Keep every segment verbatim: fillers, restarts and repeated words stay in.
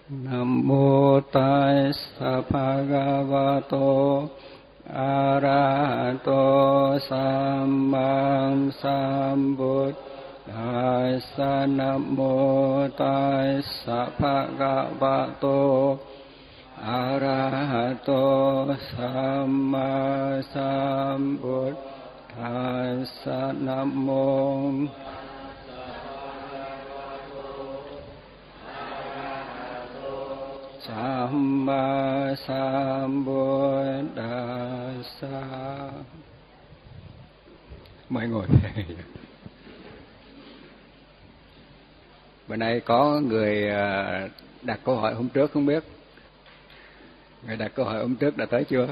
Nam mô Tassa Bhagavato Arahato Samma Sambuddhassa. Nam mô Tassa Bhagavato Arahato Samma Sambuddhassa. Nam mô Samma Sambuddhassa. Mời ngồi. Bữa nay có người đặt câu hỏi hôm trước không biết. Người đặt câu hỏi hôm trước đã tới chưa?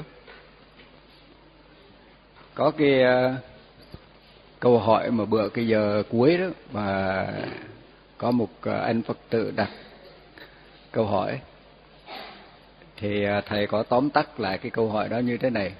Có cái câu hỏi mà bữa cái giờ cuối đó, và có một anh Phật tử đặt câu hỏi. Thì thầy có tóm tắt lại cái câu hỏi đó như thế này.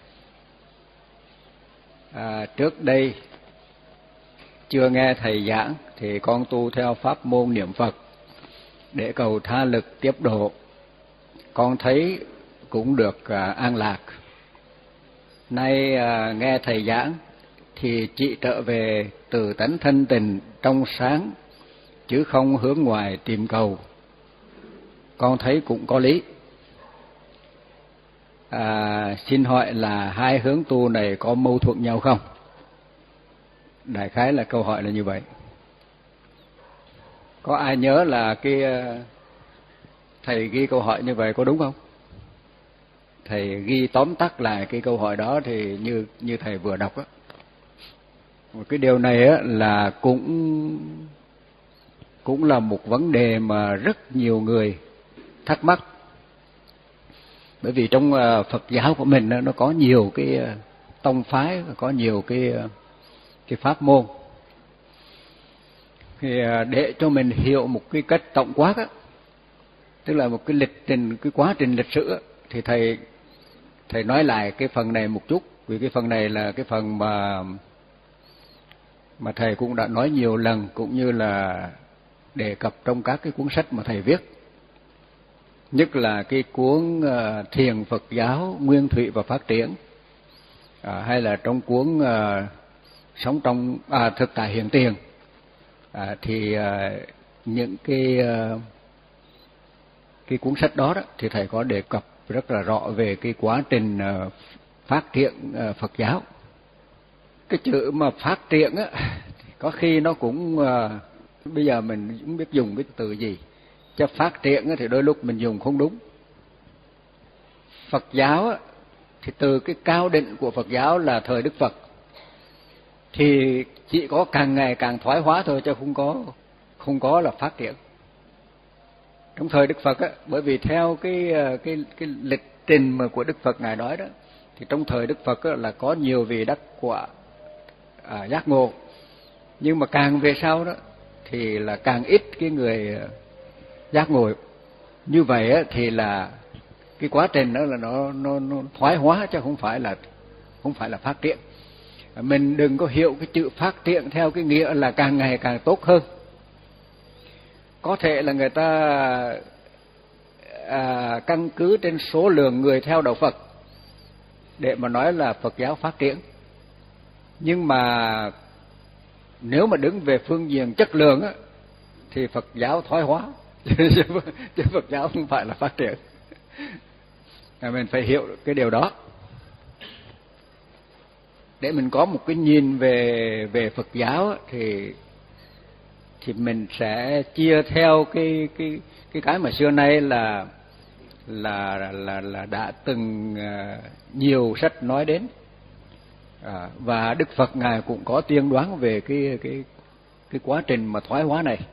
À, trước đây chưa nghe thầy giảng thì con tu theo pháp môn niệm Phật để cầu tha lực tiếp độ. Con thấy cũng được à, an lạc. Nay à, nghe thầy giảng thì chỉ trở về từ tánh thân tình trong sáng, chứ không hướng ngoài tìm cầu. Con thấy cũng có lý. À, xin hỏi là hai hướng tu này có mâu thuẫn nhau không? Đại khái là câu hỏi là như vậy. Có ai nhớ là cái thầy ghi câu hỏi như vậy có đúng không? Thầy ghi tóm tắt lại cái câu hỏi đó thì như như thầy vừa đọc á. Một cái điều này á là cũng cũng là một vấn đề mà rất nhiều người thắc mắc. Bởi vì trong Phật giáo của mình nó có nhiều cái tông phái, có nhiều cái cái pháp môn. Thì để cho mình hiểu một cái cách tổng quát á, tức là một cái lịch trình, cái quá trình lịch sử á, thì thầy thầy nói lại cái phần này một chút, vì cái phần này là cái phần mà mà thầy cũng đã nói nhiều lần, cũng như là đề cập trong các cái cuốn sách mà thầy viết. Nhất là cái cuốn uh, Thiền Phật giáo Nguyên Thủy và Phát Triển, à, hay là trong cuốn uh, Sống trong à, Thực Tại Hiện Tiền, à, thì uh, những cái uh, cái cuốn sách đó, đó thì thầy có đề cập rất là rõ về cái quá trình uh, phát triển uh, Phật giáo. Cái chữ mà phát triển á, có khi nó cũng uh, bây giờ mình cũng biết dùng cái từ gì. Cho phát triển thì đôi lúc mình dùng không đúng. Phật giáo thì từ cái cao định của Phật giáo là thời Đức Phật thì chỉ có càng ngày càng thoái hóa thôi, chứ không có không có là phát triển. Trong thời Đức Phật á, bởi vì theo cái cái cái lịch trình mà của Đức Phật ngài nói đó, thì trong thời Đức Phật á, là có nhiều vị đắc quả à, giác ngộ, nhưng mà càng về sau đó thì là càng ít cái người giác ngộ. Như vậy á, thì là cái quá trình đó là nó, nó nó thoái hóa, chứ không phải là không phải là phát triển. Mình đừng có hiểu cái chữ phát triển theo cái nghĩa là càng ngày càng tốt hơn. Có thể là người ta à, căn cứ trên số lượng người theo đạo Phật để mà nói là Phật giáo phát triển. Nhưng mà nếu mà đứng về phương diện chất lượng á, thì Phật giáo thoái hóa, chứ Phật giáo không phải là phát triển. Mình phải hiểu cái điều đó để mình có một cái nhìn về về Phật giáo thì thì mình sẽ chia theo cái cái cái cái mà xưa nay là là là là đã từng nhiều sách nói đến, à, và Đức Phật ngài cũng có tiên đoán về cái cái cái quá trình mà thoái hóa này.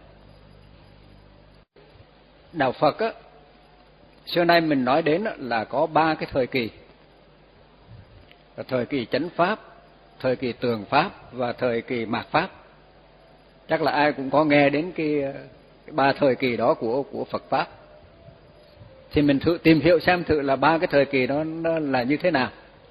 Đạo Phật á, xưa nay mình nói đến là có ba cái thời kỳ: là thời kỳ chánh pháp, thời kỳ tường pháp và thời kỳ mạt pháp. Chắc là ai cũng có nghe đến cái, cái ba thời kỳ đó của của Phật pháp. Thì mình thử tìm hiểu xem thử là ba cái thời kỳ đó nó là như thế nào.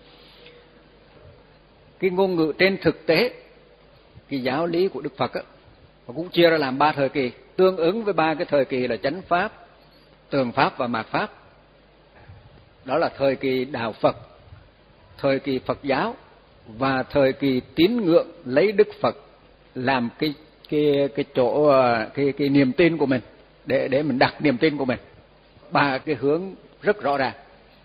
Cái ngôn ngữ trên thực tế, cái giáo lý của Đức Phật á, cũng chia ra làm ba thời kỳ, tương ứng với ba cái thời kỳ là chánh pháp, tường Pháp và mạt Pháp. Đó là thời kỳ đạo Phật, thời kỳ Phật giáo và thời kỳ tín ngưỡng lấy Đức Phật làm cái cái cái chỗ cái cái niềm tin của mình, để để mình đặt niềm tin của mình. Ba cái hướng rất rõ ràng.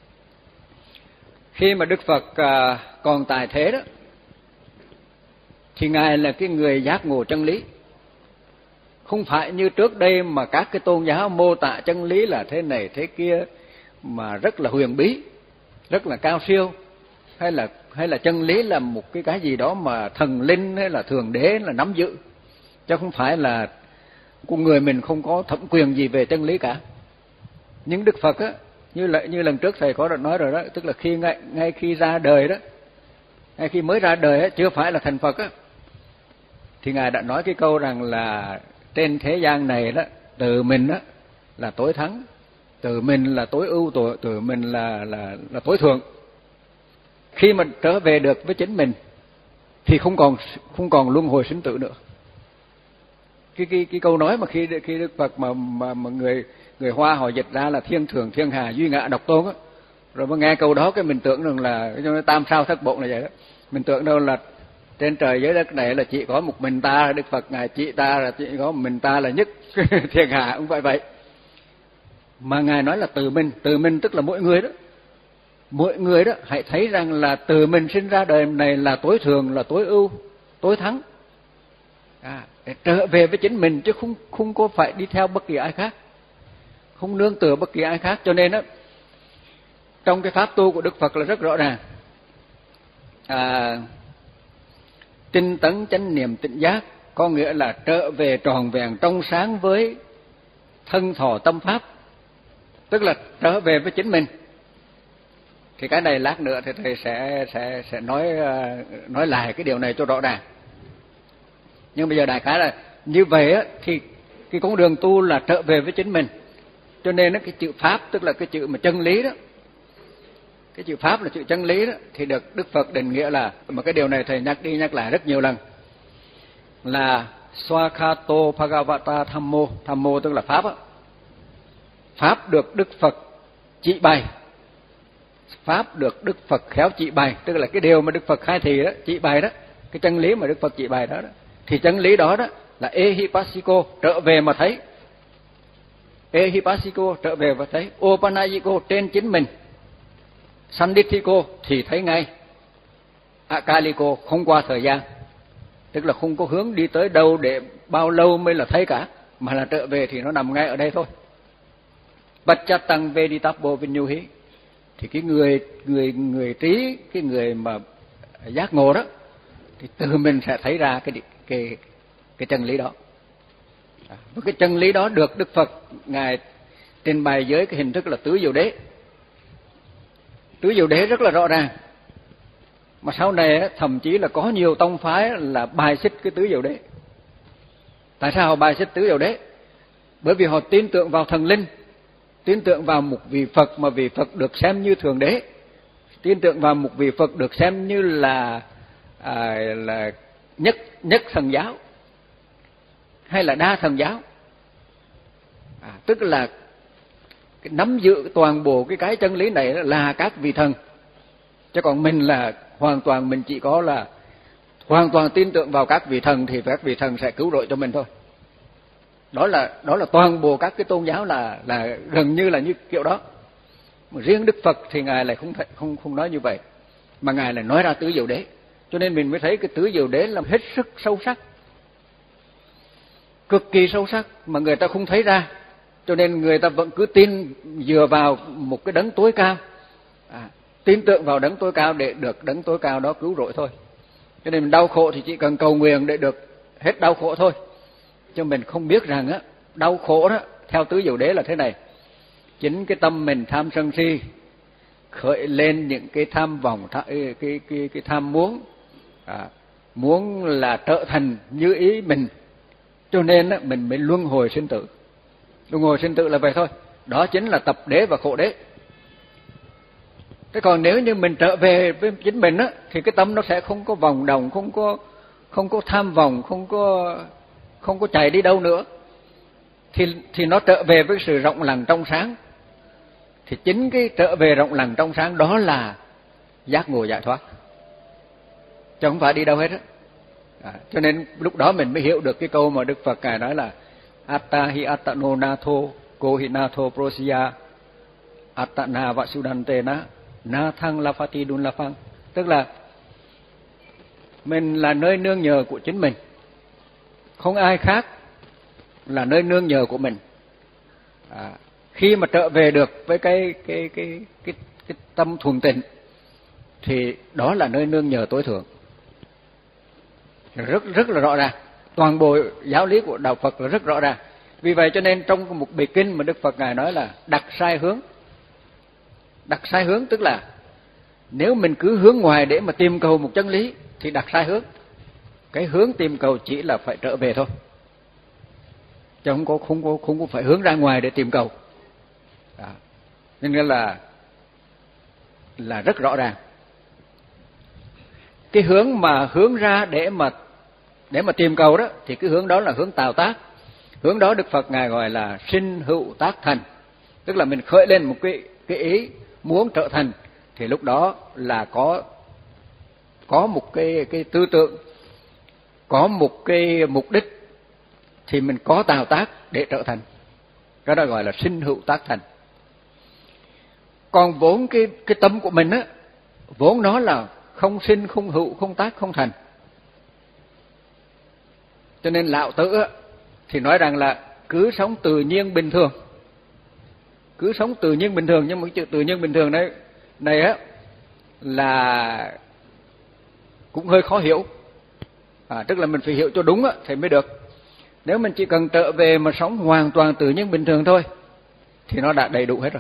Khi mà Đức Phật à, còn tại thế đó, thì Ngài là cái người giác ngộ chân lý. Không phải như trước đây mà các cái tôn giáo mô tả chân lý là thế này thế kia mà rất là huyền bí, rất là cao siêu, hay là hay là chân lý là một cái cái gì đó mà thần linh hay là thượng đế là nắm giữ, chứ không phải là con người mình không có thẩm quyền gì về chân lý cả. Nhưng Đức Phật á, như là như lần trước thầy có nói rồi đó, tức là khi ngay, ngay khi ra đời đó, ngay khi mới ra đời á, chưa phải là thành Phật á, thì Ngài đã nói cái câu rằng là trên thế gian này đó, tự mình đó là tối thắng, tự mình là tối ưu, tự, tự mình là là là tối thượng. Khi mà trở về được với chính mình thì không còn không còn luân hồi sinh tử nữa. Cái cái cái câu nói mà khi khi Đức Phật mà mà, mà người người Hoa họ dịch ra là thiên thường thiên hà duy ngã độc tôn á, rồi mà nghe câu đó cái mình tưởng rằng là cái tam sao thất bộ là vậy đó. Mình tưởng đâu là trên trời dưới đất này là chỉ có một mình ta, Đức Phật Ngài chỉ ta là chỉ có một mình ta là nhất thiên hạ, không phải vậy. Mà Ngài nói là từ mình, từ mình tức là mỗi người đó. Mỗi người đó hãy thấy rằng là từ mình sinh ra đời này là tối thường, là tối ưu, tối thắng. À, để trở về với chính mình chứ không không có phải đi theo bất kỳ ai khác, không nương tựa bất kỳ ai khác. Cho nên đó, trong cái pháp tu của Đức Phật là rất rõ ràng. À, tinh tấn chánh niệm tỉnh giác có nghĩa là trở về tròn vẹn trong sáng với thân thọ tâm pháp, tức là trở về với chính mình. Thì cái này lát nữa thì thầy sẽ sẽ sẽ nói nói lại cái điều này cho rõ ràng. Nhưng bây giờ đại khái là như vậy á, thì cái con đường tu là trở về với chính mình. Cho nên cái chữ pháp tức là cái chữ mà chân lý đó, cái chữ pháp là chữ chân lý đó, thì được Đức Phật định nghĩa là, mà cái điều này thầy nhắc đi nhắc lại rất nhiều lần, là Swakato Bhagavata Thammo. Thammo tức là pháp á. Pháp được Đức Phật chỉ bày, pháp được Đức Phật khéo chỉ bày, tức là cái điều mà Đức Phật khai thị đó, chỉ bày đó, cái chân lý mà Đức Phật chỉ bày đó, đó. Thì chân lý đó đó là ehipassiko, trở về mà thấy. Ehipassiko trở về và thấy. Opanayiko trên chính mình. Sandithiko thì thấy ngay. Akaliko không qua thời gian, tức là không có hướng đi tới đâu để bao lâu mới là thấy cả, mà là trở về thì nó nằm ngay ở đây thôi. Bachatang Veditappo Vinyuhi, thì cái người người người trí, cái người mà giác ngộ đó, thì từ mình sẽ thấy ra cái cái cái chân lý đó. Và cái chân lý đó được Đức Phật Ngài trình bày với cái hình thức là tứ diệu đế. Tứ diệu đế rất là rõ ràng. Mà sau này thậm chí là có nhiều tông phái là bài xích cái tứ diệu đế. Tại sao họ bài xích tứ diệu đế? Bởi vì họ tin tưởng vào thần linh, tin tưởng vào một vị Phật mà vị Phật được xem như thượng đế, tin tưởng vào một vị Phật được xem như là à, là nhất nhất thần giáo hay là đa thần giáo. À, tức là cái nắm giữ toàn bộ cái cái chân lý này là các vị thần, chứ còn mình là hoàn toàn mình chỉ có là hoàn toàn tin tưởng vào các vị thần thì các vị thần sẽ cứu rỗi cho mình thôi. Đó là đó là toàn bộ các cái tôn giáo là là gần như là như kiểu đó. Mà riêng Đức Phật thì Ngài lại không không không nói như vậy, mà Ngài lại nói ra tứ diệu đế. Cho nên mình mới thấy cái tứ diệu đế là hết sức sâu sắc, cực kỳ sâu sắc mà người ta không thấy ra. Cho nên người ta vẫn cứ tin dựa vào một cái đấng tối cao, à, tin tưởng vào đấng tối cao để được đấng tối cao đó cứu rỗi thôi. Cho nên mình đau khổ thì chỉ cần cầu nguyện để được hết đau khổ thôi. Chứ mình không biết rằng á, đau khổ đó theo tứ diệu đế là thế này: chính cái tâm mình tham sân si khởi lên những cái tham vọng, cái cái cái, cái tham muốn, à, muốn là trở thành như ý mình, cho nên á, mình mới luân hồi sinh tử. Luân hồi sinh tử là vậy thôi. Đó chính là tập đế và khổ đế. Thế còn nếu như mình trở về với chính mình á, thì cái tâm nó sẽ không có vòng đồng, không có không có tham vọng, không có không có chạy đi đâu nữa. thì thì nó trở về với sự rộng lặng trong sáng. Thì chính cái trở về rộng lặng trong sáng đó là giác ngộ giải thoát, chứ không phải đi đâu hết á. À, cho nên lúc đó mình mới hiểu được cái câu mà Đức Phật Ngài nói là Atta hi attano natho ko hi natho prosya attana vasudantena nathang lafati dun lafang. Tức là mình là nơi nương nhờ của chính mình, không ai khác là nơi nương nhờ của mình. À, khi mà trở về được với cái cái cái cái cái tâm thuần tịnh thì đó là nơi nương nhờ tối thượng. Rất rất là rõ ràng, toàn bộ giáo lý của đạo Phật là rất rõ ràng. Vì vậy cho nên trong một bài kinh mà Đức Phật Ngài nói là đặt sai hướng. Đặt sai hướng tức là nếu mình cứ hướng ngoài để mà tìm cầu một chân lý thì đặt sai hướng. Cái hướng tìm cầu chỉ là phải trở về thôi, chứ không có không có không có phải hướng ra ngoài để tìm cầu. Đó. Nên là là rất rõ ràng. Cái hướng mà hướng ra để mà để mà tìm cầu đó thì cái hướng đó là hướng tạo tác. Hướng đó Đức Phật Ngài gọi là sinh hữu tác thành. Tức là mình khởi lên một cái cái ý muốn trở thành thì lúc đó là có có một cái cái tư tưởng, có một cái mục đích thì mình có tạo tác để trở thành. Cái đó gọi là sinh hữu tác thành. Còn vốn cái cái tâm của mình á, vốn nó là không sinh, không hữu, không tác, không thành. Cho nên Lão Tử á, thì nói rằng là cứ sống tự nhiên bình thường. Cứ sống tự nhiên bình thường, nhưng mà cái chữ tự nhiên bình thường đấy này á là cũng hơi khó hiểu. À, tức là mình phải hiểu cho đúng á thì mới được. Nếu mình chỉ cần trở về mà sống hoàn toàn tự nhiên bình thường thôi thì nó đã đầy đủ hết rồi.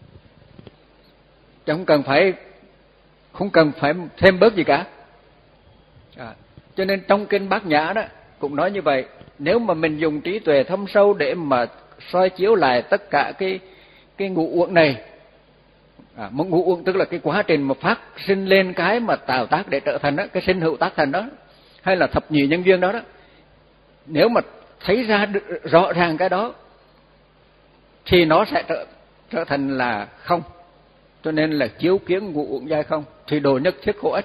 Chứ không cần phải không cần phải thêm bớt gì cả. À, cho nên trong kinh Bát Nhã đó cũng nói như vậy. Nếu mà mình dùng trí tuệ thâm sâu để mà soi chiếu lại tất cả cái cái ngũ uẩn này, à, một ngũ uẩn tức là cái quá trình mà phát sinh lên cái mà tạo tác để trở thành đó, cái sinh hữu tác thành đó, hay là thập nhị nhân duyên đó đó. Nếu mà thấy ra rõ ràng cái đó thì nó sẽ trở trở thành là không. Cho nên là chiếu kiến ngũ uẩn giai không thì đồ nhất thiết khổ ích.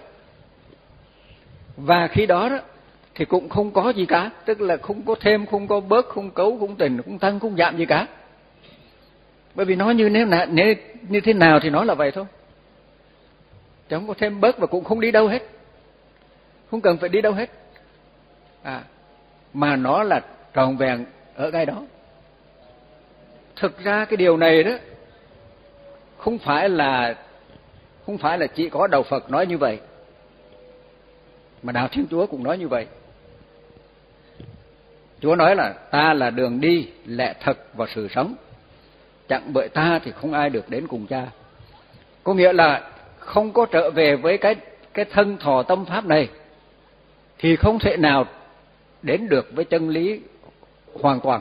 Và khi đó đó thì cũng không có gì cả, tức là không có thêm, không có bớt, không cấu, không tình, không tăng, không giảm gì cả. Bởi vì nó như thế nào, như thế nào thì nó là vậy thôi. Chứ không có thêm bớt và cũng không đi đâu hết. Không cần phải đi đâu hết. À, mà nó là tròn vẹn ở ngay đó. Thực ra cái điều này đó không phải là không phải là chỉ có đạo Phật nói như vậy, mà đạo Thiên Chúa cũng nói như vậy. Chúa nói là ta là đường đi, lẽ thật và sự sống. Chẳng bởi ta thì không ai được đến cùng Cha. Có nghĩa là không có trở về với cái cái thân thọ tâm pháp này thì không thể nào đến được với chân lý hoàn toàn.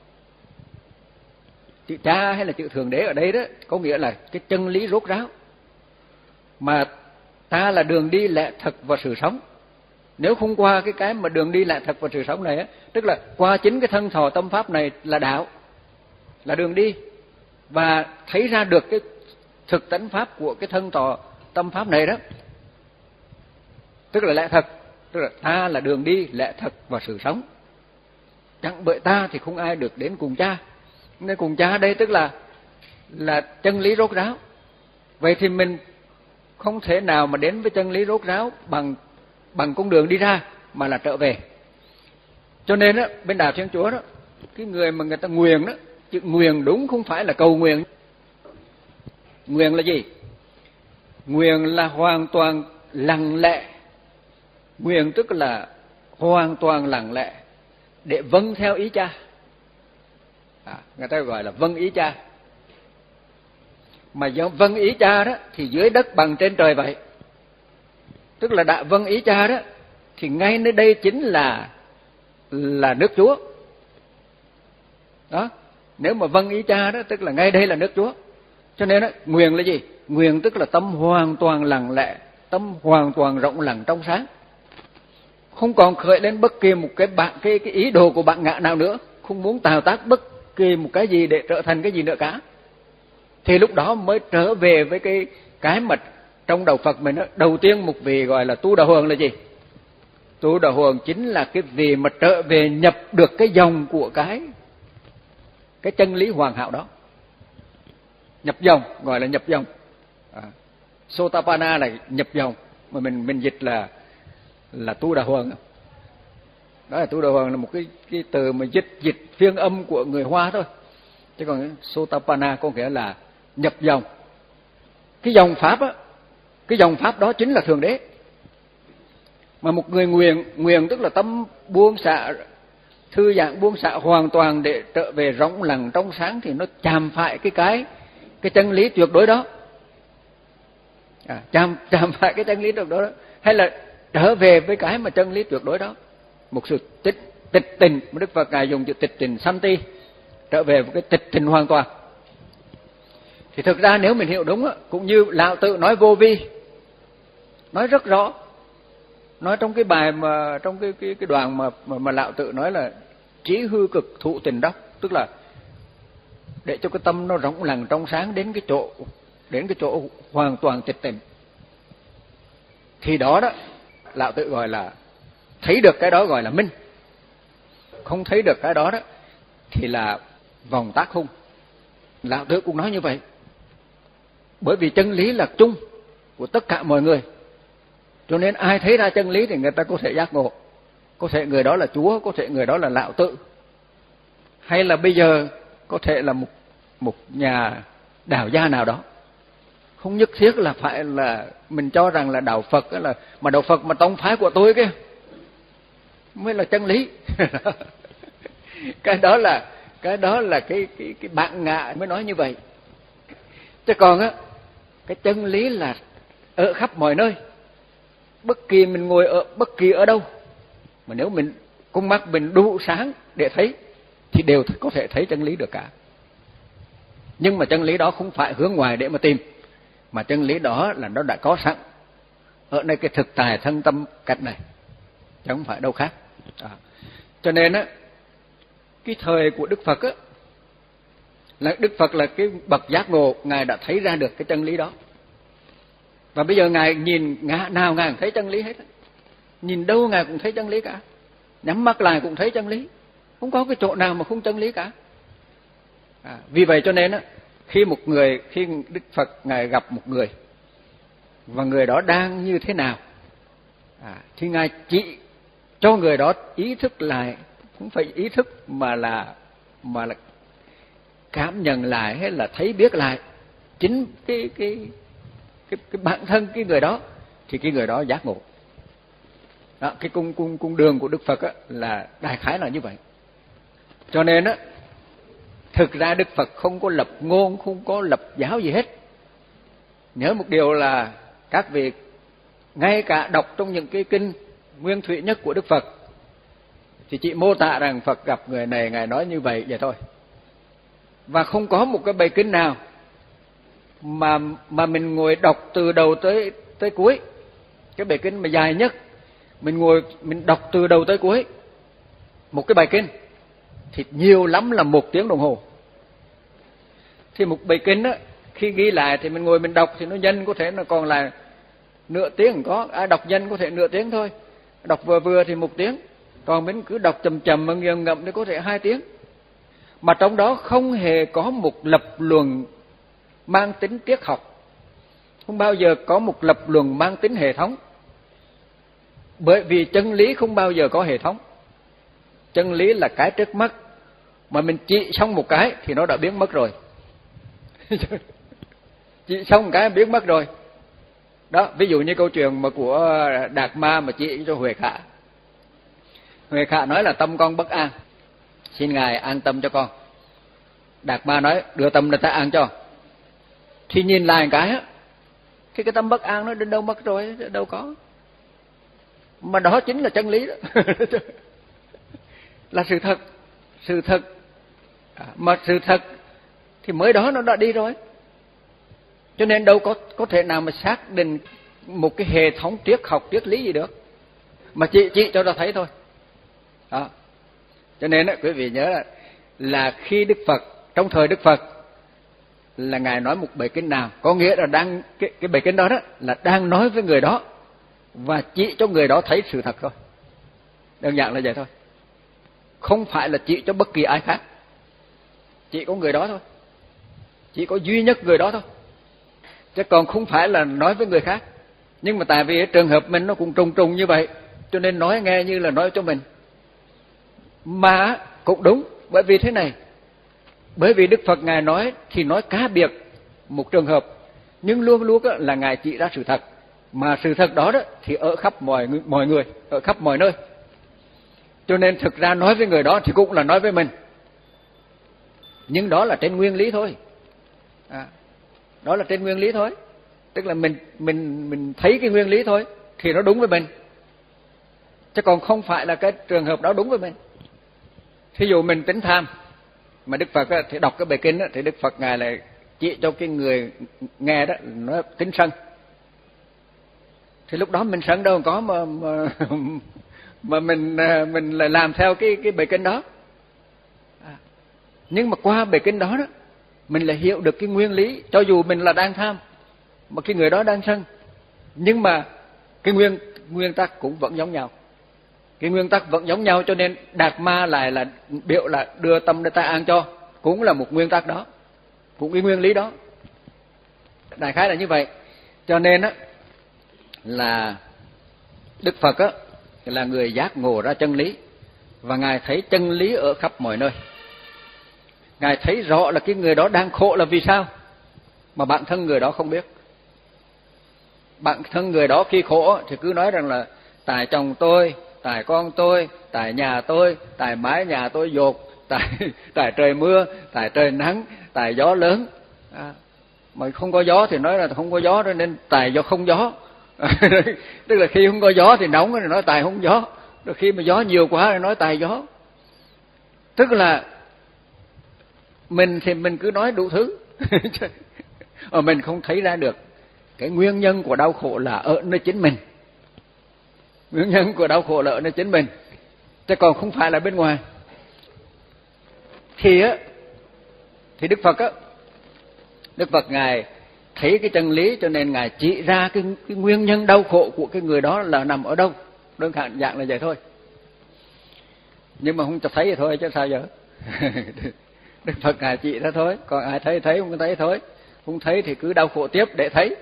Chữ Cha hay là chữ Thượng Đế ở đây đó có nghĩa là cái chân lý rốt ráo. Mà ta là đường đi, lẽ thật và sự sống. Nếu không qua cái cái mà đường đi, lẽ thật và sự sống này á, tức là qua chính cái thân thọ tâm pháp này là đạo, là đường đi, và thấy ra được cái thực tánh pháp của cái thân thọ tâm pháp này đó, tức là lẽ thật, tức là ta là đường đi, lẽ thật và sự sống. Chẳng bởi ta thì không ai được đến cùng Cha. Nên cùng Cha đây tức là là chân lý rốt ráo. Vậy thì mình không thể nào mà đến với chân lý rốt ráo bằng bằng con đường đi ra, mà là trở về. Cho nên á, bên đạo Thiên Chúa đó, cái người mà người ta nguyện đó, chữ nguyện đúng không phải là cầu nguyện. Nguyện là gì? Nguyện là hoàn toàn lặng lẽ. Nguyện tức là hoàn toàn lặng lẽ để vâng theo ý Cha. À, người ta gọi là vâng ý Cha. Mà do vâng ý Cha đó thì dưới đất bằng trên trời vậy. Tức là đã vâng ý Cha đó thì ngay nơi đây chính là là nước Chúa. Đó, nếu mà vâng ý Cha đó tức là ngay đây là nước Chúa. Cho nên đó, nguyện là gì? Nguyện tức là tâm hoàn toàn lặng lẽ, tâm hoàn toàn rộng lặng trong sáng. Không còn khởi lên bất kỳ một cái bạn cái cái ý đồ của bạn ngã nào nữa, không muốn tạo tác bất bất kỳ một cái gì để trở thành cái gì nữa cả. Thì lúc đó mới trở về với cái cái mà trong đạo Phật mình đó, đầu tiên một vị gọi là tu đà hoàng là gì? Tu đà hoàng chính là cái vị mà trở về nhập được cái dòng của cái cái chân lý hoàn hảo đó. Nhập dòng, gọi là nhập dòng. À, Sotapanna là nhập dòng, mà mình mình dịch là là tu đà hoàng. Đó là tu đà hoàng là một cái cái từ mà dịch dịch phiên âm của người Hoa thôi. Chứ còn Sotapanna có nghĩa là nhập dòng. Cái dòng pháp á, cái dòng pháp đó chính là Thượng Đế. Mà một người nguyện, nguyện tức là tâm buông xả, thư giãn buông xả hoàn toàn để trở về rỗng lặng trong sáng, thì nó chạm phải cái cái cái chân lý tuyệt đối đó. À, chạm chạm phải cái chân lý tuyệt đối đó, hay là trở về với cái mà chân lý tuyệt đối đó, một sự tịch tịch tình. Đức Phật ngài dùng chữ tịch tình santi, trở về với cái tịch tình hoàn toàn. Thì thực ra nếu mình hiểu đúng á, cũng như Lão Tự nói vô vi, nói rất rõ, nói trong cái bài mà trong cái cái cái đoạn mà mà, mà Lão Tự nói là trí hư cực thụ tình đốc, tức là để cho cái tâm nó rỗng lặng trong sáng đến cái chỗ đến cái chỗ hoàn toàn tịch tình. Thì đó đó Lão Tự gọi là thấy được cái đó gọi là minh, không thấy được cái đó đó thì là vòng tác hung. Lão Tự cũng nói như vậy. Bởi vì chân lý là chung của tất cả mọi người, cho nên ai thấy ra chân lý thì người ta có thể giác ngộ. Có thể người đó là Chúa, có thể người đó là Lão Tự, hay là bây giờ có thể là một một nhà đạo gia nào đó. Không nhất thiết là phải là mình cho rằng là đạo Phật là mà đạo Phật mà tông phái của tôi kia mới là chân lý. Cái đó là cái đó là cái cái cái bạn ngạ mới nói như vậy. Chứ còn á, cái chân lý là ở khắp mọi nơi. Bất kỳ mình ngồi ở bất kỳ ở đâu, mà nếu mình con mắt mình đủ sáng để thấy thì đều có thể thấy chân lý được cả. Nhưng mà chân lý đó không phải hướng ngoài để mà tìm, mà chân lý đó là nó đã có sẵn ở nơi cái thực tại thân tâm cách này, chứ không phải đâu khác. À, cho nên á, cái thời của Đức Phật á, là Đức Phật là cái bậc giác ngộ, ngài đã thấy ra được cái chân lý đó. Và bây giờ ngài nhìn ngã nào ngài cũng thấy chân lý hết, nhìn đâu ngài cũng thấy chân lý cả, nhắm mắt lại cũng thấy chân lý, không có cái chỗ nào mà không chân lý cả. À, vì vậy cho nên á, khi một người khi Đức Phật ngài gặp một người và người đó đang như thế nào, à, thì ngài chỉ cho người đó ý thức lại, không phải ý thức mà là mà là cảm nhận lại hay là thấy biết lại chính cái cái cái, cái bản thân cái người đó, thì cái người đó giác ngộ. Đó, cái cung cung cung đường của Đức Phật á, là đại khái là như vậy. Cho nên á, thực ra Đức Phật không có lập ngôn, không có lập giáo gì hết. Nhớ một điều là các vị ngay cả đọc trong những cái kinh nguyên thủy nhất của Đức Phật thì chỉ mô tả rằng Phật gặp người này, ngài nói như vậy vậy thôi. Và không có một cái bài kinh nào mà mà mình ngồi đọc từ đầu tới tới cuối. Cái bài kinh mà dài nhất mình ngồi mình đọc từ đầu tới cuối một cái bài kinh thì nhiều lắm là một tiếng đồng hồ. Thì một bài kinh á, khi ghi lại thì mình ngồi mình đọc thì nó nhân có thể nó còn là nửa tiếng, có ai đọc nhân có thể nửa tiếng thôi, đọc vừa vừa thì một tiếng, còn mình cứ đọc chậm chậm mà nghiền ngẫm thì có thể hai tiếng. Mà trong đó không hề có một lập luận mang tính triết học, không bao giờ có một lập luận mang tính hệ thống. Bởi vì chân lý không bao giờ có hệ thống. Chân lý là cái trước mắt, mà mình chỉ xong một cái thì nó đã biến mất rồi. Chỉ xong một cái biến mất rồi. Đó, ví dụ như câu chuyện mà của Đạt Ma mà chỉ cho Huệ Khả. Huệ Khả nói là tâm con bất an, xin Ngài an tâm cho con. Đạt Ma nói đưa tâm để ta an cho. Thì nhìn lại một cái á, thì cái tâm bất an nó đến đâu mất rồi, đâu có. Mà đó chính là chân lý đó. Là sự thật. Sự thật. Mà sự thật thì mới đó nó đã đi rồi. Cho nên đâu có có thể nào mà xác định một cái hệ thống triết học, triết lý gì được. Mà chỉ, chỉ cho ta thấy thôi. Đó. Cho nên đó, quý vị nhớ là là khi Đức Phật, trong thời Đức Phật là Ngài nói một bài kinh nào, có nghĩa là đang cái, cái bài kinh đó đó là đang nói với người đó và chỉ cho người đó thấy sự thật thôi. Đơn giản là vậy thôi. Không phải là chỉ cho bất kỳ ai khác. Chỉ có người đó thôi. Chỉ có duy nhất người đó thôi. Chứ còn không phải là nói với người khác. Nhưng mà tại vì trường hợp mình nó cũng trùng trùng như vậy, cho nên nói nghe như là nói cho mình. Mà cũng đúng, bởi vì thế này. Bởi vì Đức Phật Ngài nói thì nói cá biệt một trường hợp, nhưng luôn luôn là Ngài chỉ ra sự thật. Mà sự thật đó, đó thì ở khắp mọi, mọi người, ở khắp mọi nơi. Cho nên thực ra nói với người đó thì cũng là nói với mình. Nhưng đó là trên nguyên lý thôi. À, đó là trên nguyên lý thôi. Tức là mình mình mình thấy cái nguyên lý thôi thì nó đúng với mình. Chứ còn không phải là cái trường hợp đó đúng với mình. Thí dụ mình tính tham, mà Đức Phật thì đọc cái bài kinh đó, thì Đức Phật Ngài lại chỉ cho cái người nghe đó nó tính sân. Thì lúc đó mình sân đâu có mà mà, mà mình mình lại làm theo cái cái bài kinh đó. À, nhưng mà qua bài kinh đó đó mình lại hiểu được cái nguyên lý, cho dù mình là đang tham mà cái người đó đang sân, nhưng mà cái nguyên nguyên tắc cũng vẫn giống nhau. Cái nguyên tắc vẫn giống nhau, cho nên Đạt Ma lại là biểu là đưa tâm để ta an cho, cũng là một nguyên tắc đó, cũng cái nguyên lý đó. Đại khái là như vậy. Cho nên á là Đức Phật á là người giác ngộ ra chân lý, và Ngài thấy chân lý ở khắp mọi nơi. Ngài thấy rõ là cái người đó đang khổ là vì sao, mà bản thân người đó không biết. Bản thân người đó khi khổ thì cứ nói rằng là tại chồng tôi, tại con tôi, tại nhà tôi, tại mái nhà tôi dột, tại tại trời mưa, tại trời nắng, tại gió lớn. À, mà không có gió thì nói là không có gió, nên tại do không gió. Tức là khi không có gió thì nóng, thì nói tại không gió. Rồi khi mà gió nhiều quá thì nói tại gió. Tức là mình thì mình cứ nói đủ thứ. Mà mình không thấy ra được cái nguyên nhân của đau khổ là ở nơi chính mình. Nguyên nhân của đau khổ là ở nơi chính mình, chứ còn không phải là bên ngoài. Thì á, thì Đức Phật á, Đức Phật Ngài thấy cái chân lý, cho nên Ngài chỉ ra cái, cái nguyên nhân đau khổ của cái người đó là nằm ở đâu. Đơn giản dạng là vậy thôi. Nhưng mà không cho thấy vậy thôi chứ sao giờ. Đức Phật Ngài chỉ ra thôi, còn ai thấy thấy, không thấy thôi. Không thấy thì cứ đau khổ tiếp để thấy.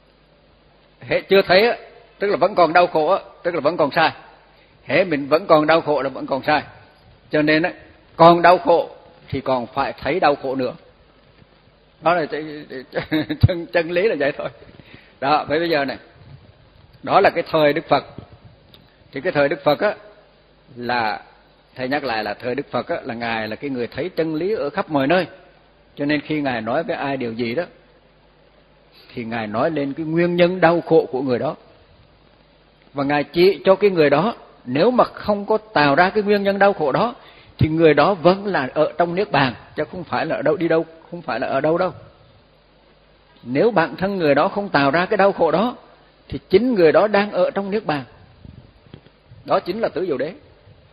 Hễ chưa thấy á, tức là vẫn còn đau khổ á, tức là vẫn còn sai. Hễ mình vẫn còn đau khổ là vẫn còn sai. Cho nên á, còn đau khổ thì còn phải thấy đau khổ nữa. Đó là chân, chân lý là vậy thôi. Đó, vậy bây giờ này, đó là cái thời Đức Phật. Thì cái thời Đức Phật á là, thầy nhắc lại là thời Đức Phật á là Ngài là cái người thấy chân lý ở khắp mọi nơi. Cho nên khi Ngài nói với ai điều gì đó thì Ngài nói lên cái nguyên nhân đau khổ của người đó. Và Ngài chỉ cho cái người đó, nếu mà không có tạo ra cái nguyên nhân đau khổ đó thì người đó vẫn là ở trong niết bàn, chứ không phải là ở đâu đi đâu, không phải là ở đâu đâu. Nếu bản thân người đó không tạo ra cái đau khổ đó thì chính người đó đang ở trong niết bàn. Đó chính là tứ diệu đế.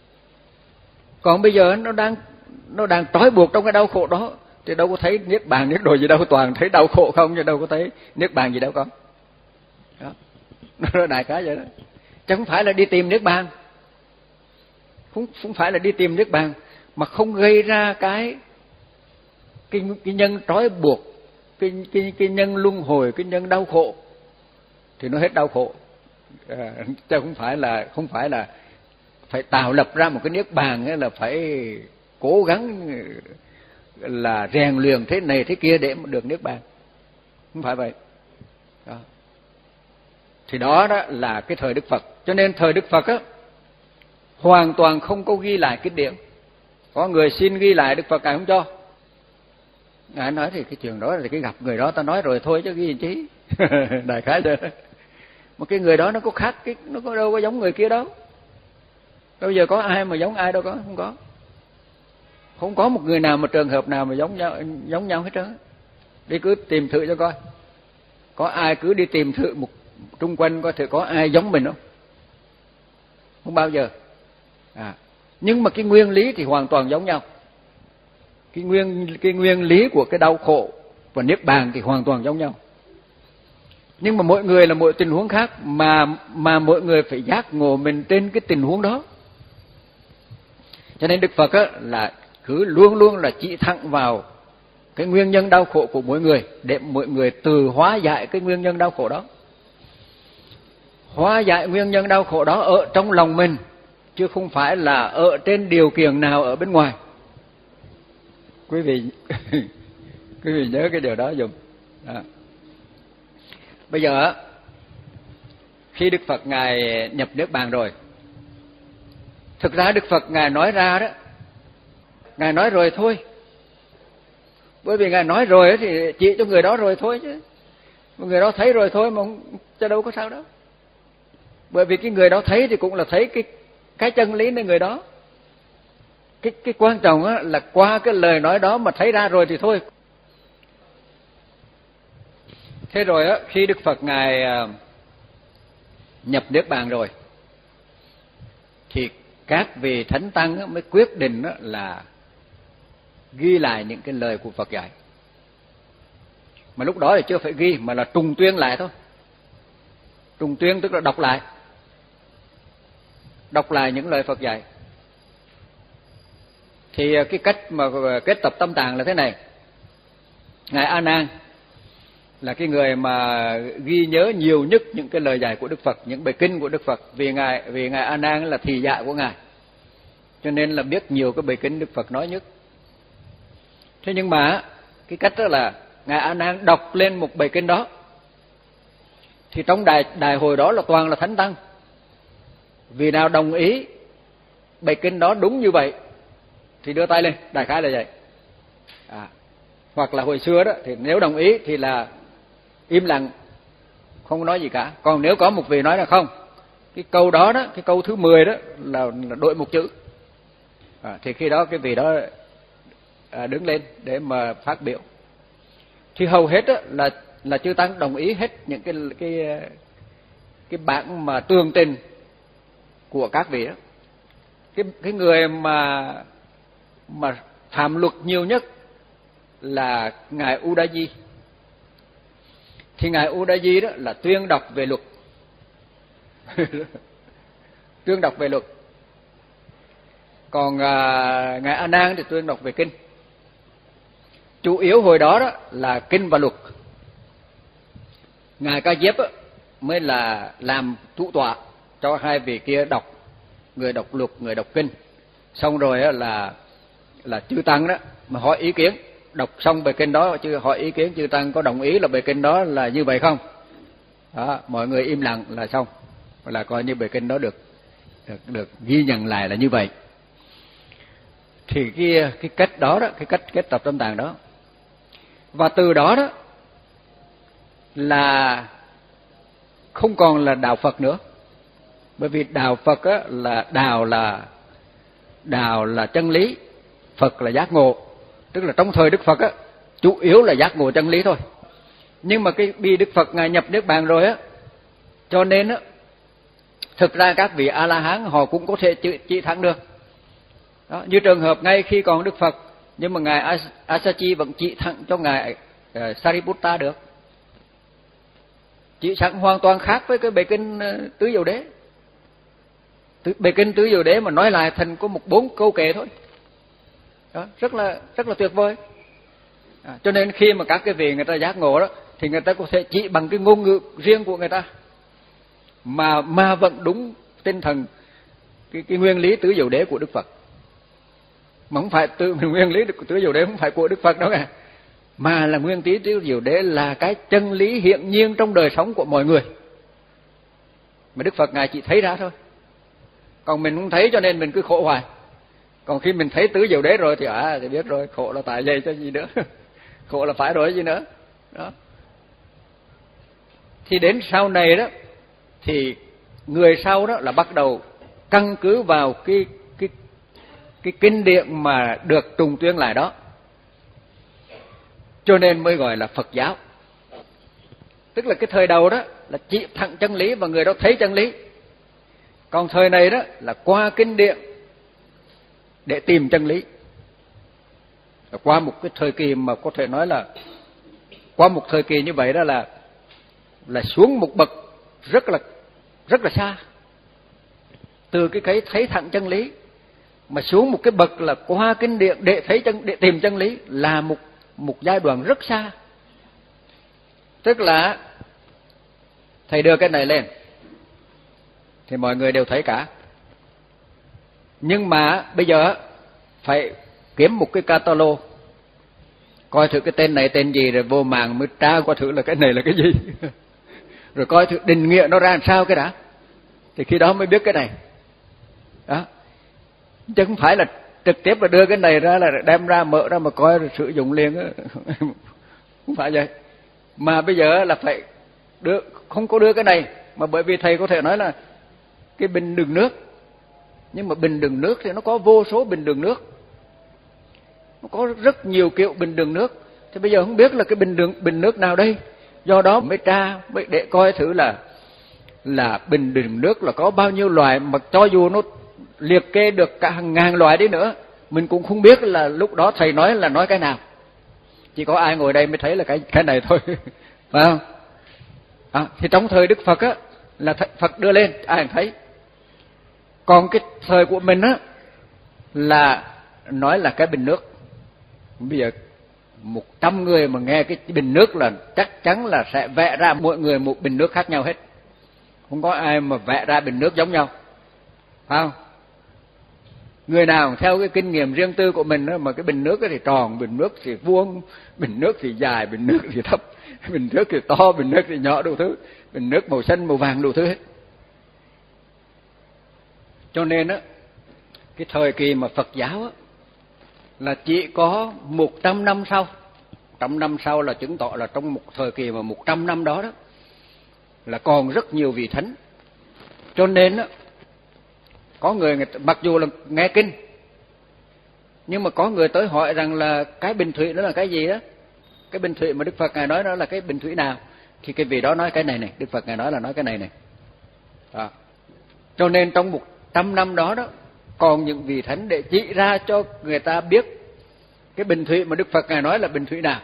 Còn bây giờ nó đang nó đang trói buộc trong cái đau khổ đó thì đâu có thấy niết bàn niết đồ gì đâu, toàn thấy đau khổ không, chứ đâu có thấy niết bàn gì đâu con. Đó. Nó đại khái vậy đó. Chứ không phải là đi tìm niết bàn. Không không phải là đi tìm niết bàn mà không gây ra cái cái cái nhân trói buộc, cái cái cái nhân luân hồi, cái nhân đau khổ thì nó hết đau khổ. À, chứ không phải là không phải là phải tạo lập ra một cái niết bàn ấy, là phải cố gắng là rèn luyện thế này thế kia để được niết bàn. Không phải vậy. Đó. Thì đó đó là cái thời Đức Phật. Cho nên thời Đức Phật á hoàn toàn không có ghi lại kinh điển. Có người xin ghi lại, Đức Phật Ngài không cho. Ngài nói thì cái chuyện đó thì cái gặp người đó ta nói rồi thôi chứ ghi làm chí. Đại khái rồi. Mà cái người đó nó có khác, cái nó có đâu có giống người kia đâu. Bây giờ có ai mà giống ai đâu, có không có. Không có một người nào mà trường hợp nào mà giống nhau giống nhau hết trơn. Đi cứ tìm thử cho coi. Có ai cứ đi tìm thử một trung quanh coi thử có ai giống mình không? Không bao giờ. À, nhưng mà cái nguyên lý thì hoàn toàn giống nhau. cái nguyên cái nguyên lý của cái đau khổ và niết bàn thì hoàn toàn giống nhau. Nhưng mà mỗi người là mỗi tình huống khác, mà mà mỗi người phải giác ngộ mình trên cái tình huống đó. Cho nên Đức Phật á, là cứ luôn luôn là chỉ thẳng vào cái nguyên nhân đau khổ của mỗi người, để mỗi người tự hóa giải cái nguyên nhân đau khổ đó. Hóa giải nguyên nhân đau khổ đó ở trong lòng mình, chứ không phải là ở trên điều kiện nào ở bên ngoài. Quý vị quý vị nhớ cái điều đó dùm. Đó. Bây giờ khi Đức Phật Ngài nhập niết bàn rồi, thực ra Đức Phật Ngài nói ra đó, Ngài nói rồi thôi. Bởi vì Ngài nói rồi thì chỉ cho người đó rồi thôi chứ. Người đó thấy rồi thôi mà không, cho đâu có sao đâu. Bởi vì cái người đó thấy thì cũng là thấy cái cái chân lý nơi người đó. Cái cái quan trọng á, là qua cái lời nói đó mà thấy ra rồi thì thôi. Thế rồi á, khi Đức Phật Ngài nhập niết bàn rồi thì các vị thánh tăng á, mới quyết định á, là ghi lại những cái lời của Phật dạy. Mà lúc đó thì chưa phải ghi mà là trùng tuyên lại thôi. Trùng tuyên tức là đọc lại. Đọc lại những lời Phật dạy. Thì cái cách mà kết tập tâm tạng là thế này. Ngài A Nan là cái người mà ghi nhớ nhiều nhất những cái lời dạy của Đức Phật, những bài kinh của Đức Phật, vì ngài vì ngài A Nan là thị dạ của ngài, cho nên là biết nhiều cái bài kinh Đức Phật nói nhất. Thế nhưng mà cái cách đó là ngài A Nan đọc lên một bài kinh đó, thì trong đại đại hội đó là toàn là thánh tăng. Vì nào đồng ý bài kinh đó đúng như vậy thì đưa tay lên, đại khái là vậy. À, hoặc là hồi xưa đó thì nếu đồng ý thì là im lặng, không nói gì cả. Còn nếu có một vị nói là không, cái câu đó đó, cái câu thứ mười đó là, là đổi một chữ, à, thì khi đó cái vị đó à, đứng lên để mà phát biểu. Thì hầu hết đó là là chư tăng đồng ý hết những cái cái cái bản mà tường trình của các vị đó. Cái cái người mà mà phạm luật nhiều nhất là ngài Udayi. Thì ngài Udayi đó là tuyên đọc về luật. Tuyên đọc về luật. Còn à, ngài A Nan thì tuyên đọc về kinh. Chủ yếu hồi đó đó là kinh và luật. Ngài Ca Diếp mới là làm thủ tọa cho hai vị kia đọc, người đọc luật, người đọc kinh. Xong rồi là là chư tăng đó mà hỏi ý kiến, đọc xong bài kinh đó chứ hỏi ý kiến chư tăng có đồng ý là bài kinh đó là như vậy không? Đó, mọi người im lặng là xong, là coi như bài kinh đó được được được ghi nhận lại là như vậy. Thì cái cái cách đó đó, cái cách kết tập tâm tạng đó, và từ đó đó là không còn là đạo Phật nữa. Bởi vì đạo Phật á, là đạo là đạo là chân lý, Phật là giác ngộ. Tức là trong thời Đức Phật á, chủ yếu là giác ngộ chân lý thôi. Nhưng mà cái vì Đức Phật ngài nhập niết bàn rồi á, cho nên á, thực ra các vị A La Hán họ cũng có thể chỉ, chỉ thắng được. Đó, như trường hợp ngay khi còn Đức Phật, nhưng mà ngài Asachi vẫn chỉ thẳng cho ngài uh, Sariputta được. Chỉ sẵn hoàn toàn khác với cái bài kinh uh, Tứ Diệu Đế. Bài kinh Tứ Diệu Đế mà nói lại thành có một bốn câu kệ thôi. Đó, rất là rất là tuyệt vời. À, cho nên khi mà các cái vị người ta giác ngộ đó, thì người ta có thể chỉ bằng cái ngôn ngữ riêng của người ta mà mà vẫn đúng tinh thần cái, cái nguyên lý Tứ Diệu Đế của Đức Phật. Mà không phải tự nguyên lý của Tứ Diệu Đế không phải của Đức Phật đâu cả, mà là nguyên lý Tứ Diệu Đế là cái chân lý hiện nhiên trong đời sống của mọi người, mà Đức Phật ngài chỉ thấy ra thôi. Còn mình không thấy cho nên mình cứ khổ hoài. Còn khi mình thấy Tứ Diệu Đế rồi thì à thì biết rồi, khổ là tại vậy cho gì nữa. Khổ là phải rồi gì nữa. Đó. Thì đến sau này đó thì người sau đó là bắt đầu căn cứ vào cái cái cái kinh điển mà được trùng tuyên lại đó, cho nên mới gọi là Phật giáo. Tức là cái thời đầu đó là chỉ thẳng chân lý và người đó thấy chân lý. Còn thời này đó là qua kinh điển để tìm chân lý. Qua một cái thời kỳ mà có thể nói là qua một thời kỳ như vậy đó là là xuống một bậc rất là rất là xa. Từ cái cái thấy thẳng chân lý mà xuống một cái bậc là qua kinh điển để thấy chân để tìm chân lý là một một giai đoạn rất xa. Tức là thầy đưa cái này lên thì mọi người đều thấy cả. Nhưng mà bây giờ phải kiếm một cái catalog, coi thử cái tên này tên gì, rồi vô mạng mới tra qua thử là cái này là cái gì. Rồi coi thử định nghĩa nó ra làm sao cái đã, thì khi đó mới biết cái này đó. Chứ không phải là trực tiếp là đưa cái này ra là đem ra mở ra mà coi rồi sử dụng liền á. Không phải vậy. Mà bây giờ là phải đưa, không có đưa cái này, mà bởi vì thầy có thể nói là cái bình đựng nước, nhưng mà bình đựng nước thì nó có vô số bình đựng nước, nó có rất nhiều kiểu bình đựng nước. Thì bây giờ không biết là cái bình đựng bình nước nào đây, do đó mới tra mới để coi thử là là bình đựng nước là có bao nhiêu loại, mà cho dù nó liệt kê được cả hàng ngàn loại đi nữa mình cũng không biết là lúc đó thầy nói là nói cái nào. Chỉ có ai ngồi đây mới thấy là cái cái này thôi. Phải không? À, thì trong thời Đức Phật á là Phật đưa lên ai cũng thấy. Còn cái thời của mình á là nói là cái bình nước. Bây giờ một trăm người mà nghe cái bình nước là chắc chắn là sẽ vẽ ra mỗi người một bình nước khác nhau hết. Không có ai mà vẽ ra bình nước giống nhau. Phải không? Người nào theo cái kinh nghiệm riêng tư của mình đó, mà cái bình nước thì tròn, bình nước thì vuông, bình nước thì dài, bình nước thì thấp, bình nước thì to, bình nước thì nhỏ, đủ thứ, bình nước màu xanh, màu vàng, đủ thứ hết. Cho nên á, cái thời kỳ mà Phật giáo á, là chỉ có một trăm năm sau, trăm năm sau là chứng tỏ là trong một thời kỳ mà một trăm năm đó đó là còn rất nhiều vị thánh. Cho nên á, có người, người mặc dù là nghe kinh, nhưng mà có người tới hỏi rằng là cái bình thủy đó là cái gì đó, cái bình thủy mà Đức Phật ngài nói đó là cái bình thủy nào, thì cái vị đó nói cái này này, Đức Phật ngài nói là nói cái này này. Đó. Cho nên trong một trăm năm đó đó còn những vị thánh để chỉ ra cho người ta biết cái bình thủy mà Đức Phật ngài nói là bình thủy nào.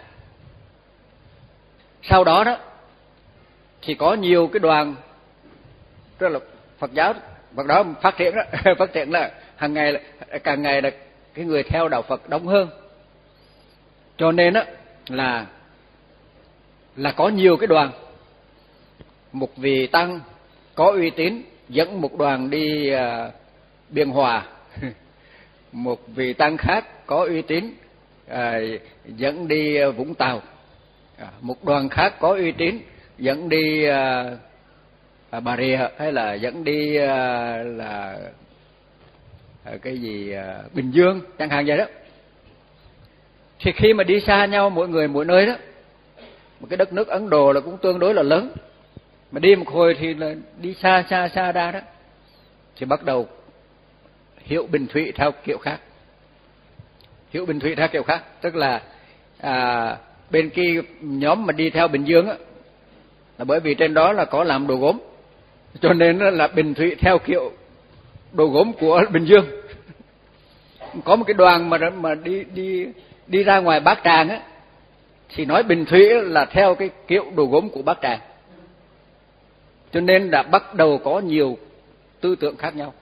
Sau đó đó thì có nhiều cái đoàn, tức là Phật giáo Phật đó phát triển đó, phát triển là hàng ngày là càng ngày là cái người theo đạo Phật đông hơn. Cho nên á là là có nhiều cái đoàn, một vị tăng có uy tín dẫn một đoàn đi uh, Biên Hòa, một vị tăng khác có uy tín uh, dẫn đi uh, Vũng Tàu, uh, một đoàn khác có uy tín dẫn đi uh, À, Bà Rịa, hay là dẫn đi à, là à, cái gì à, Bình Dương chẳng hạn vậy đó. Thì khi mà đi xa nhau mỗi người mỗi nơi đó, một cái đất nước Ấn Độ là cũng tương đối là lớn, mà đi một hồi thì là đi xa xa xa ra đó, thì bắt đầu hiểu bình thủy theo kiểu khác. Hiểu bình thủy theo kiểu khác, tức là à, bên kia nhóm mà đi theo Bình Dương á, là bởi vì trên đó là có làm đồ gốm, cho nên là bình thủy theo kiểu đồ gốm của Bình Dương. Có một cái đoàn mà mà đi đi đi ra ngoài Bát Tràng á, thì nói bình thủy là theo cái kiểu đồ gốm của Bát Tràng. Cho nên đã bắt đầu có nhiều tư tưởng khác nhau.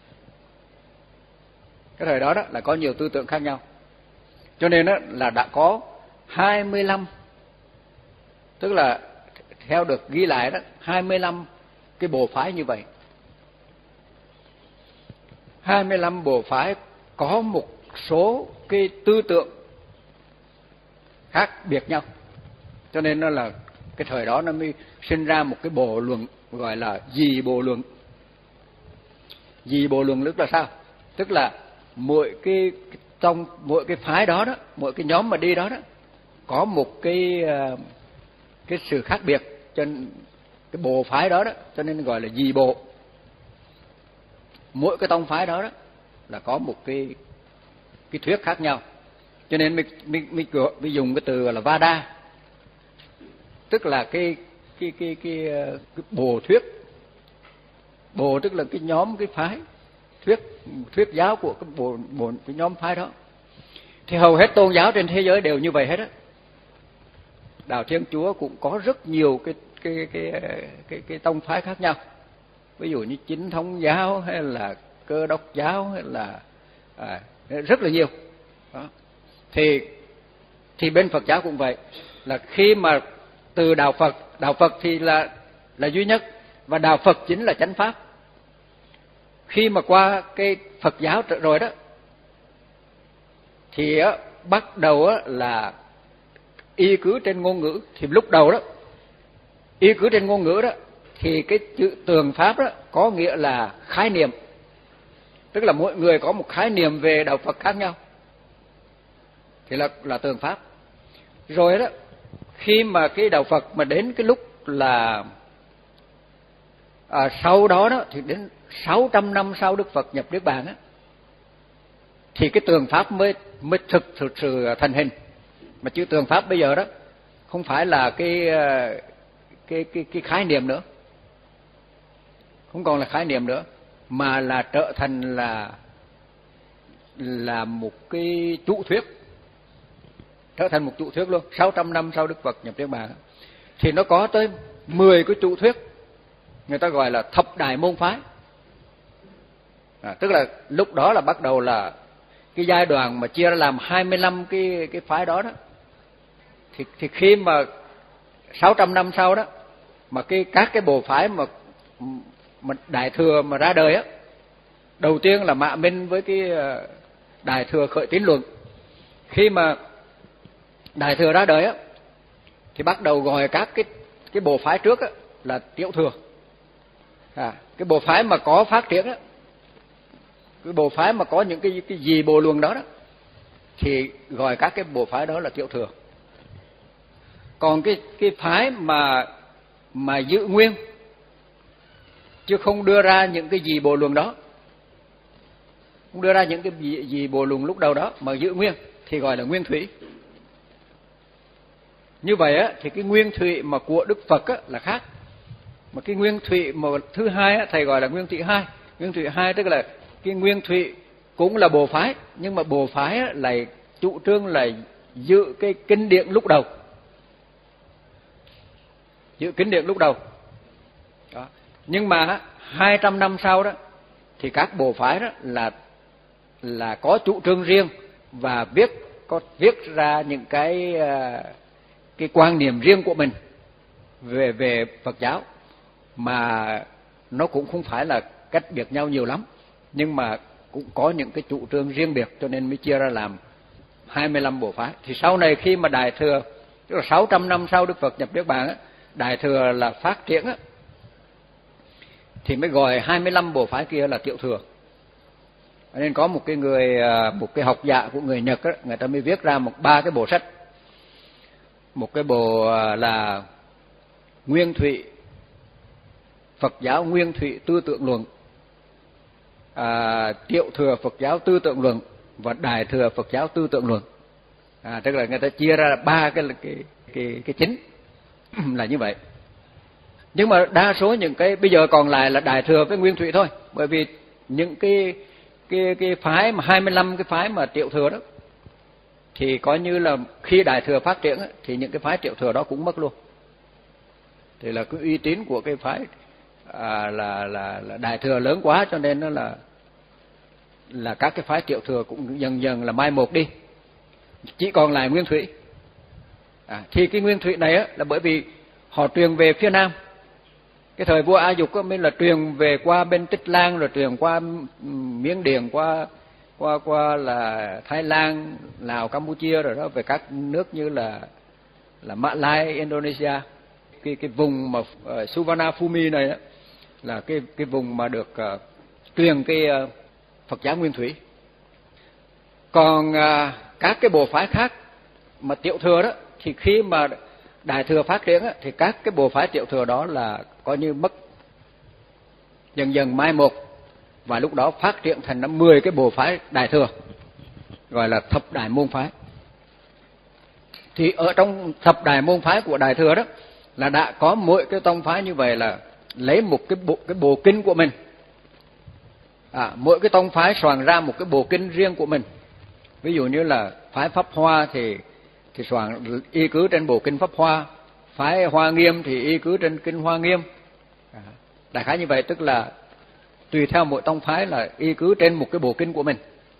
Cái thời đó đó là có nhiều tư tưởng khác nhau. Cho nên đó là đã có hai mươi lăm, tức là theo được ghi lại đó, hai mươi lăm cái bộ phái như vậy. hai mươi lăm bộ phái có một số cái tư tưởng khác biệt nhau. Cho nên nó là cái thời đó nó mới sinh ra một cái bộ luận gọi là dị bộ luận. Dị bộ luận tức là sao? Tức là mỗi cái trong mỗi cái phái đó đó, mỗi cái nhóm mà đi đó đó có một cái cái sự khác biệt trên cái bộ phái đó đó, cho nên gọi là dị bộ. Mỗi cái tông phái đó đó là có một cái cái thuyết khác nhau. Cho nên mình mình mình, mình dùng cái từ là Vada, tức là cái cái cái cái, cái bộ thuyết. Bộ tức là cái nhóm, cái phái thuyết thuyết giáo của cái bộ, bộ cái nhóm phái đó. Thì hầu hết tôn giáo trên thế giới đều như vậy hết á. Đạo Thiên Chúa cũng có rất nhiều cái cái cái cái cái, cái tông phái khác nhau. Ví dụ như Chính Thống giáo hay là Cơ Đốc giáo hay là à, rất là nhiều. Đó. Thì thì bên Phật giáo cũng vậy, là khi mà từ đạo Phật, đạo Phật thì là là duy nhất và đạo Phật chính là chánh pháp. Khi mà qua cái Phật giáo rồi đó thì á, bắt đầu á, là y cứ trên ngôn ngữ. Thì lúc đầu đó y cứ trên ngôn ngữ đó thì cái chữ tường pháp đó có nghĩa là khái niệm, tức là mỗi người có một khái niệm về đạo Phật khác nhau, thì là là tường pháp. Rồi đó khi mà cái đạo Phật mà đến cái lúc là à, sau đó đó thì đến sáu trăm năm sau Đức Phật nhập Niết Bàn á, thì cái tường pháp mới mới thực thực sự thành hình. Mà chữ tường pháp bây giờ đó không phải là cái cái cái cái khái niệm nữa, không còn là khái niệm nữa, mà là trở thành là là một cái trụ thuyết, trở thành một trụ thuyết luôn. sáu trăm năm sau Đức Phật nhập Niết Bàn thì nó có tới mười cái trụ thuyết, người ta gọi là thập đại môn phái. À, tức là lúc đó là bắt đầu là cái giai đoạn mà chia ra làm hai mươi lăm cái cái phái đó đó. Thì thì khi mà sáu trăm năm sau đó mà cái các cái bộ phái mà mà Đại Thừa mà ra đời á, đầu tiên là Mã Minh với cái Đại Thừa Khởi Tín Luận. Khi mà Đại Thừa ra đời á thì bắt đầu gọi các cái cái bộ phái trước á là Tiểu Thừa. À, cái bộ phái mà có phát triển á, cái bộ phái mà có những cái cái gì bộ luận đó đó thì gọi các cái bộ phái đó là Tiểu Thừa. Còn cái cái phái mà mà giữ nguyên chứ không đưa ra những cái gì bộ luận đó, không đưa ra những cái gì, gì bộ luận lúc đầu đó mà giữ nguyên thì gọi là nguyên thủy. Như vậy á thì cái nguyên thủy mà của Đức Phật á là khác. Mà cái nguyên thủy mà thứ hai á, thầy gọi là nguyên thủy hai. Nguyên thủy hai tức là cái nguyên thủy cũng là bộ phái, nhưng mà bộ phái á, lại chủ trương là giữ cái kinh điển lúc đầu, giữ kinh điển lúc đầu. Đó. Nhưng mà hai trăm năm sau đó thì các bộ phái đó là là có chủ trương riêng và viết có viết ra những cái cái quan niệm riêng của mình về về Phật giáo, mà nó cũng không phải là cách biệt nhau nhiều lắm, nhưng mà cũng có những cái chủ trương riêng biệt, cho nên mới chia ra làm hai mươi lăm bộ phái. Thì sau này khi mà Đại Thừa, tức là sáu trăm năm sau Đức Phật nhập Niết Bàn á, Đại Thừa là phát triển á, thì mới gọi hai mươi lăm bộ phái kia là Tiểu Thừa. Nên có một cái người, một cái học giả của người Nhật á, người ta mới viết ra một ba cái bộ sách. Một cái bộ là Nguyên Thủy Phật giáo Nguyên Thủy Tư Tưởng Luận, à, Tiểu Thừa Phật giáo Tư Tưởng Luận và Đại Thừa Phật giáo Tư Tưởng Luận. À, tức là người ta chia ra ba cái cái cái cái chính là như vậy. Nhưng mà đa số những cái bây giờ còn lại là Đại Thừa với Nguyên Thủy thôi, bởi vì những cái cái cái phái mà hai mươi lăm cái phái mà Tiểu Thừa đó thì coi như là khi Đại Thừa phát triển thì những cái phái Tiểu Thừa đó cũng mất luôn. Thì là cái uy tín của cái phái à, là, là là Đại Thừa lớn quá, cho nên nó là là các cái phái Tiểu Thừa cũng dần dần là mai một đi, chỉ còn lại Nguyên Thủy. À, thì cái Nguyên Thủy này á, là bởi vì họ truyền về phía Nam. Cái thời vua A Dục mới là truyền về qua bên Tích Lan, rồi truyền qua Miến Điện, qua qua qua là Thái Lan, Lào, Campuchia, rồi đó về các nước như là là Mã Lai, Indonesia. Cái cái vùng mà uh, Suvarnabhumi này đó, là cái cái vùng mà được uh, truyền cái uh, Phật giáo Nguyên Thủy. Còn uh, các cái bộ phái khác mà Tiểu Thừa đó thì khi mà Đại Thừa phát triển á, thì các cái bộ phái Tiểu Thừa đó là coi như mất, dần dần mai một, và lúc đó phát triển thành năm mười cái bộ phái Đại Thừa, gọi là thập đại môn phái. Thì ở trong thập đại môn phái của Đại Thừa đó là đã có mỗi cái tông phái như vậy là lấy một cái bộ cái bộ kinh của mình. À, mỗi cái tông phái soạn ra một cái bộ kinh riêng của mình. Ví dụ như là Phật phái Pháp Hoa thì thì soạn y cứ trên bộ kinh Pháp Hoa, phái Hoa Nghiêm thì y cứ trên kinh Hoa Nghiêm. À, đại khái như vậy, tức là tùy theo mỗi tông phái là y cứ trên một cái bộ kinh của mình,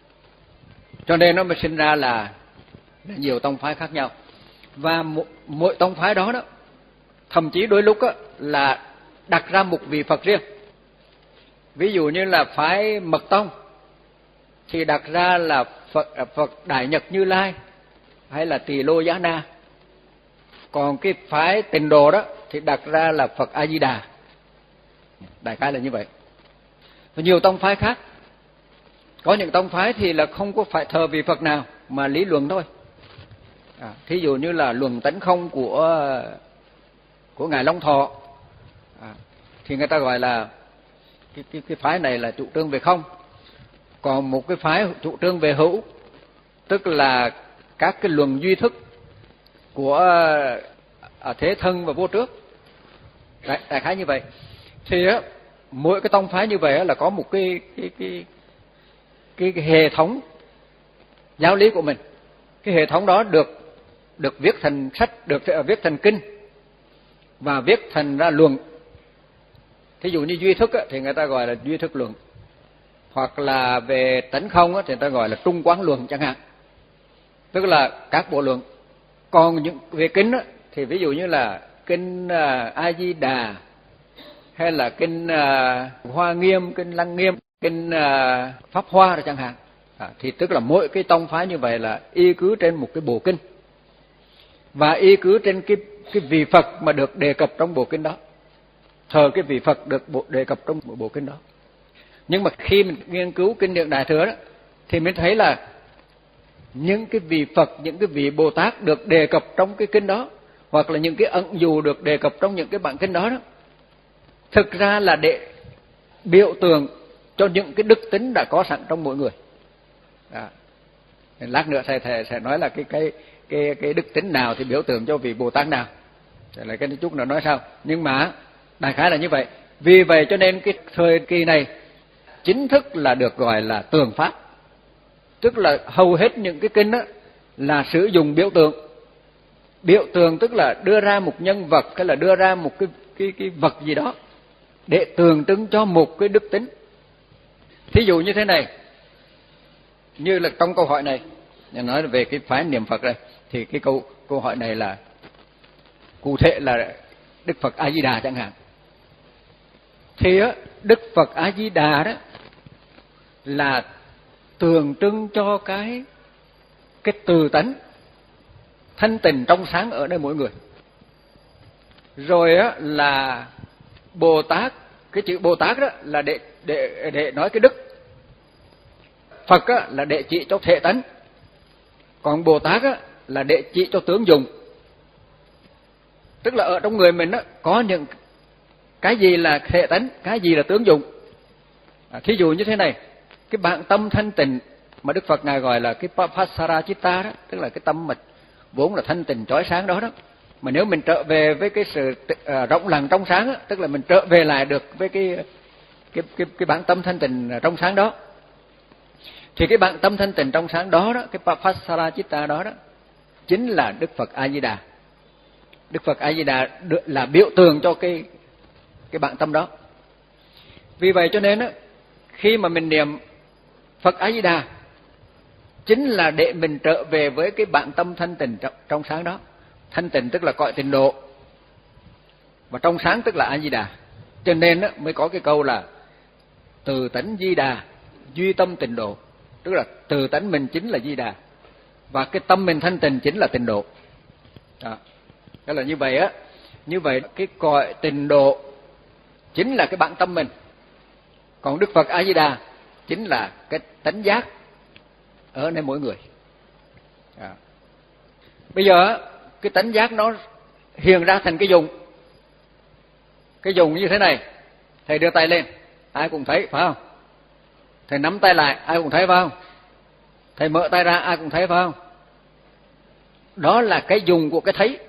cho nên nó mới sinh ra là, là nhiều tông phái khác nhau. Và mỗi, mỗi tông phái đó đó thậm chí đôi lúc đó, là đặt ra một vị Phật riêng. Ví dụ như là phái Mật Tông thì đặt ra là Phật, Phật Đại Nhật Như Lai hay là Tỳ Lô Giá Na. Còn cái phái Tịnh Độ đó thì đặt ra là Phật A Di Đà. Đại khái là như vậy. Và nhiều tông phái khác, có những tông phái thì là không có phải thờ vị Phật nào mà lý luận thôi. À, thí dụ như là luận tánh không của của ngài Long Thọ, à, thì người ta gọi là cái, cái cái phái này là chủ trương về không. Còn một cái phái chủ trương về hữu, tức là các cái luận duy thức của à, thế thân và vô trước. Đại, đại khái như vậy. Thì á, mỗi cái tông phái như vậy là có một cái cái cái cái, cái hệ thống giáo lý của mình. Cái hệ thống đó được được viết thành sách, được viết thành kinh và viết thành ra luận. Thí dụ như duy thức á, thì người ta gọi là duy thức luận, hoặc là về tánh không á, thì người ta gọi là trung quán luận chẳng hạn, tức là các bộ luận. Còn những về kinh á, thì ví dụ như là kinh A Di Đà hay là kinh uh, Hoa Nghiêm, kinh Lăng Nghiêm, kinh uh, Pháp Hoa rồi chẳng hạn, à, thì tức là mỗi cái tông phái như vậy là y cứ trên một cái bộ kinh và y cứ trên cái cái vị Phật mà được đề cập trong bộ kinh đó, thờ cái vị Phật được bộ, đề cập trong bộ, bộ kinh đó. Nhưng mà khi mình nghiên cứu kinh điển Đại Thừa đó thì mình thấy là những cái vị Phật, những cái vị Bồ Tát được đề cập trong cái kinh đó, hoặc là những cái ẩn dụ được đề cập trong những cái bản kinh đó đó, thực ra là để biểu tượng cho những cái đức tính đã có sẵn trong mỗi người. À, lát nữa thầy, thầy sẽ nói là cái cái cái cái đức tính nào thì biểu tượng cho vị Bồ Tát nào, sẽ lại cái chút nữa nói sau. Nhưng mà đại khái là như vậy. Vì vậy cho nên cái thời kỳ này chính thức là được gọi là tường pháp, tức là hầu hết những cái kinh đó là sử dụng biểu tượng. Biểu tượng tức là đưa ra một nhân vật hay là đưa ra một cái cái cái vật gì đó để tượng trưng cho một cái đức tính. Thí dụ như thế này, như là trong câu hỏi này, nói về cái phái niệm Phật đây, thì cái câu câu hỏi này là cụ thể là Đức Phật A Di Đà chẳng hạn. Thì á, Đức Phật A Di Đà đó là tượng trưng cho cái cái từ tánh thanh tịnh trong sáng ở nơi mỗi người. Rồi á là Bồ Tát, cái chữ Bồ Tát đó là để để để nói cái đức. Phật á là để chỉ cho thể tánh. Còn Bồ Tát á là để chỉ cho tướng dụng. Tức là ở trong người mình á có những cái gì là thể tánh, cái gì là tướng dụng. À, thí dụ như thế này, cái bản tâm thanh tịnh mà Đức Phật ngài gọi là cái Pasarachitta đó, tức là cái tâm mật vốn là thanh tịnh chói sáng đó đó. Mà nếu mình trở về với cái sự uh, rộng lặng trong sáng đó, tức là mình trở về lại được với cái cái cái cái bản tâm thanh tịnh trong sáng đó, thì cái bản tâm thanh tịnh trong sáng đó đó, cái Pasarachitta đó đó chính là Đức Phật A Di Đà. Đức Phật A Di Đà là biểu tượng cho cái cái bản tâm đó. Vì vậy cho nên á, khi mà mình niệm Phật A Di Đà chính là để mình trở về với cái bản tâm thanh tịnh trong, trong sáng đó. Thanh tịnh tức là cõi tịnh độ, và trong sáng tức là A Di Đà. Cho nên á, mới có cái câu là từ tánh Di Đà, duy tâm tịnh độ, tức là từ tánh mình chính là Di Đà và cái tâm mình thanh tịnh chính là tịnh độ. Đó. Đó là như vậy á. Như vậy cái cõi tịnh độ chính là cái bản tâm mình. Còn Đức Phật A Di Đà chính là cái tánh giác ở nơi mỗi người. À. Bây giờ cái tánh giác nó hiện ra thành cái dùng. Cái dùng như thế này, thầy đưa tay lên ai cũng thấy phải không? Thầy nắm tay lại ai cũng thấy phải không? Thầy mở tay ra ai cũng thấy phải không? Đó là cái dùng của cái thấy.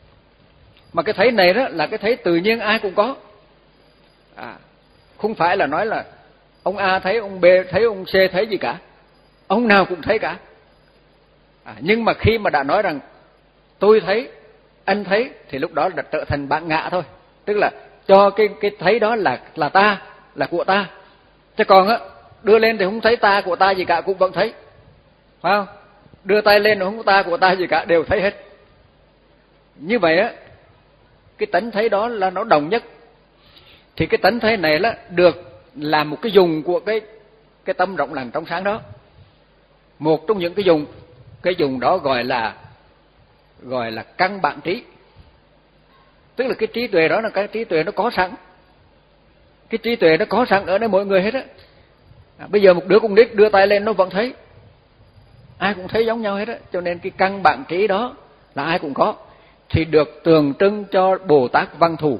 Mà cái thấy này đó là cái thấy tự nhiên ai cũng có. À, không phải là nói là ông A thấy, ông B thấy, ông C thấy gì cả. Ông nào cũng thấy cả. À, nhưng mà khi mà đã nói rằng tôi thấy, anh thấy, thì lúc đó đã trở thành bạn ngạ thôi. Tức là cho cái cái thấy đó là là ta, là của ta. Chứ còn á, đưa lên thì không thấy ta của ta gì cả, cũng vẫn thấy. Phải không? Đưa tay lên nó không có ta của ta gì cả, đều thấy hết. Như vậy á, cái tánh thấy đó là nó đồng nhất. Thì cái tánh thấy này là được làm một cái dùng của cái cái tâm rộng lặng trong sáng đó. Một trong những cái dùng, cái dùng đó gọi là gọi là căn bản trí. Tức là cái trí tuệ đó là cái trí tuệ nó có sẵn. Cái trí tuệ nó có sẵn ở nơi mỗi người hết á. À, bây giờ một đứa con nít đưa tay lên nó vẫn thấy. Ai cũng thấy giống nhau hết á. Cho nên cái căn bản trí đó là ai cũng có. Thì được tượng trưng cho Bồ Tát Văn Thù.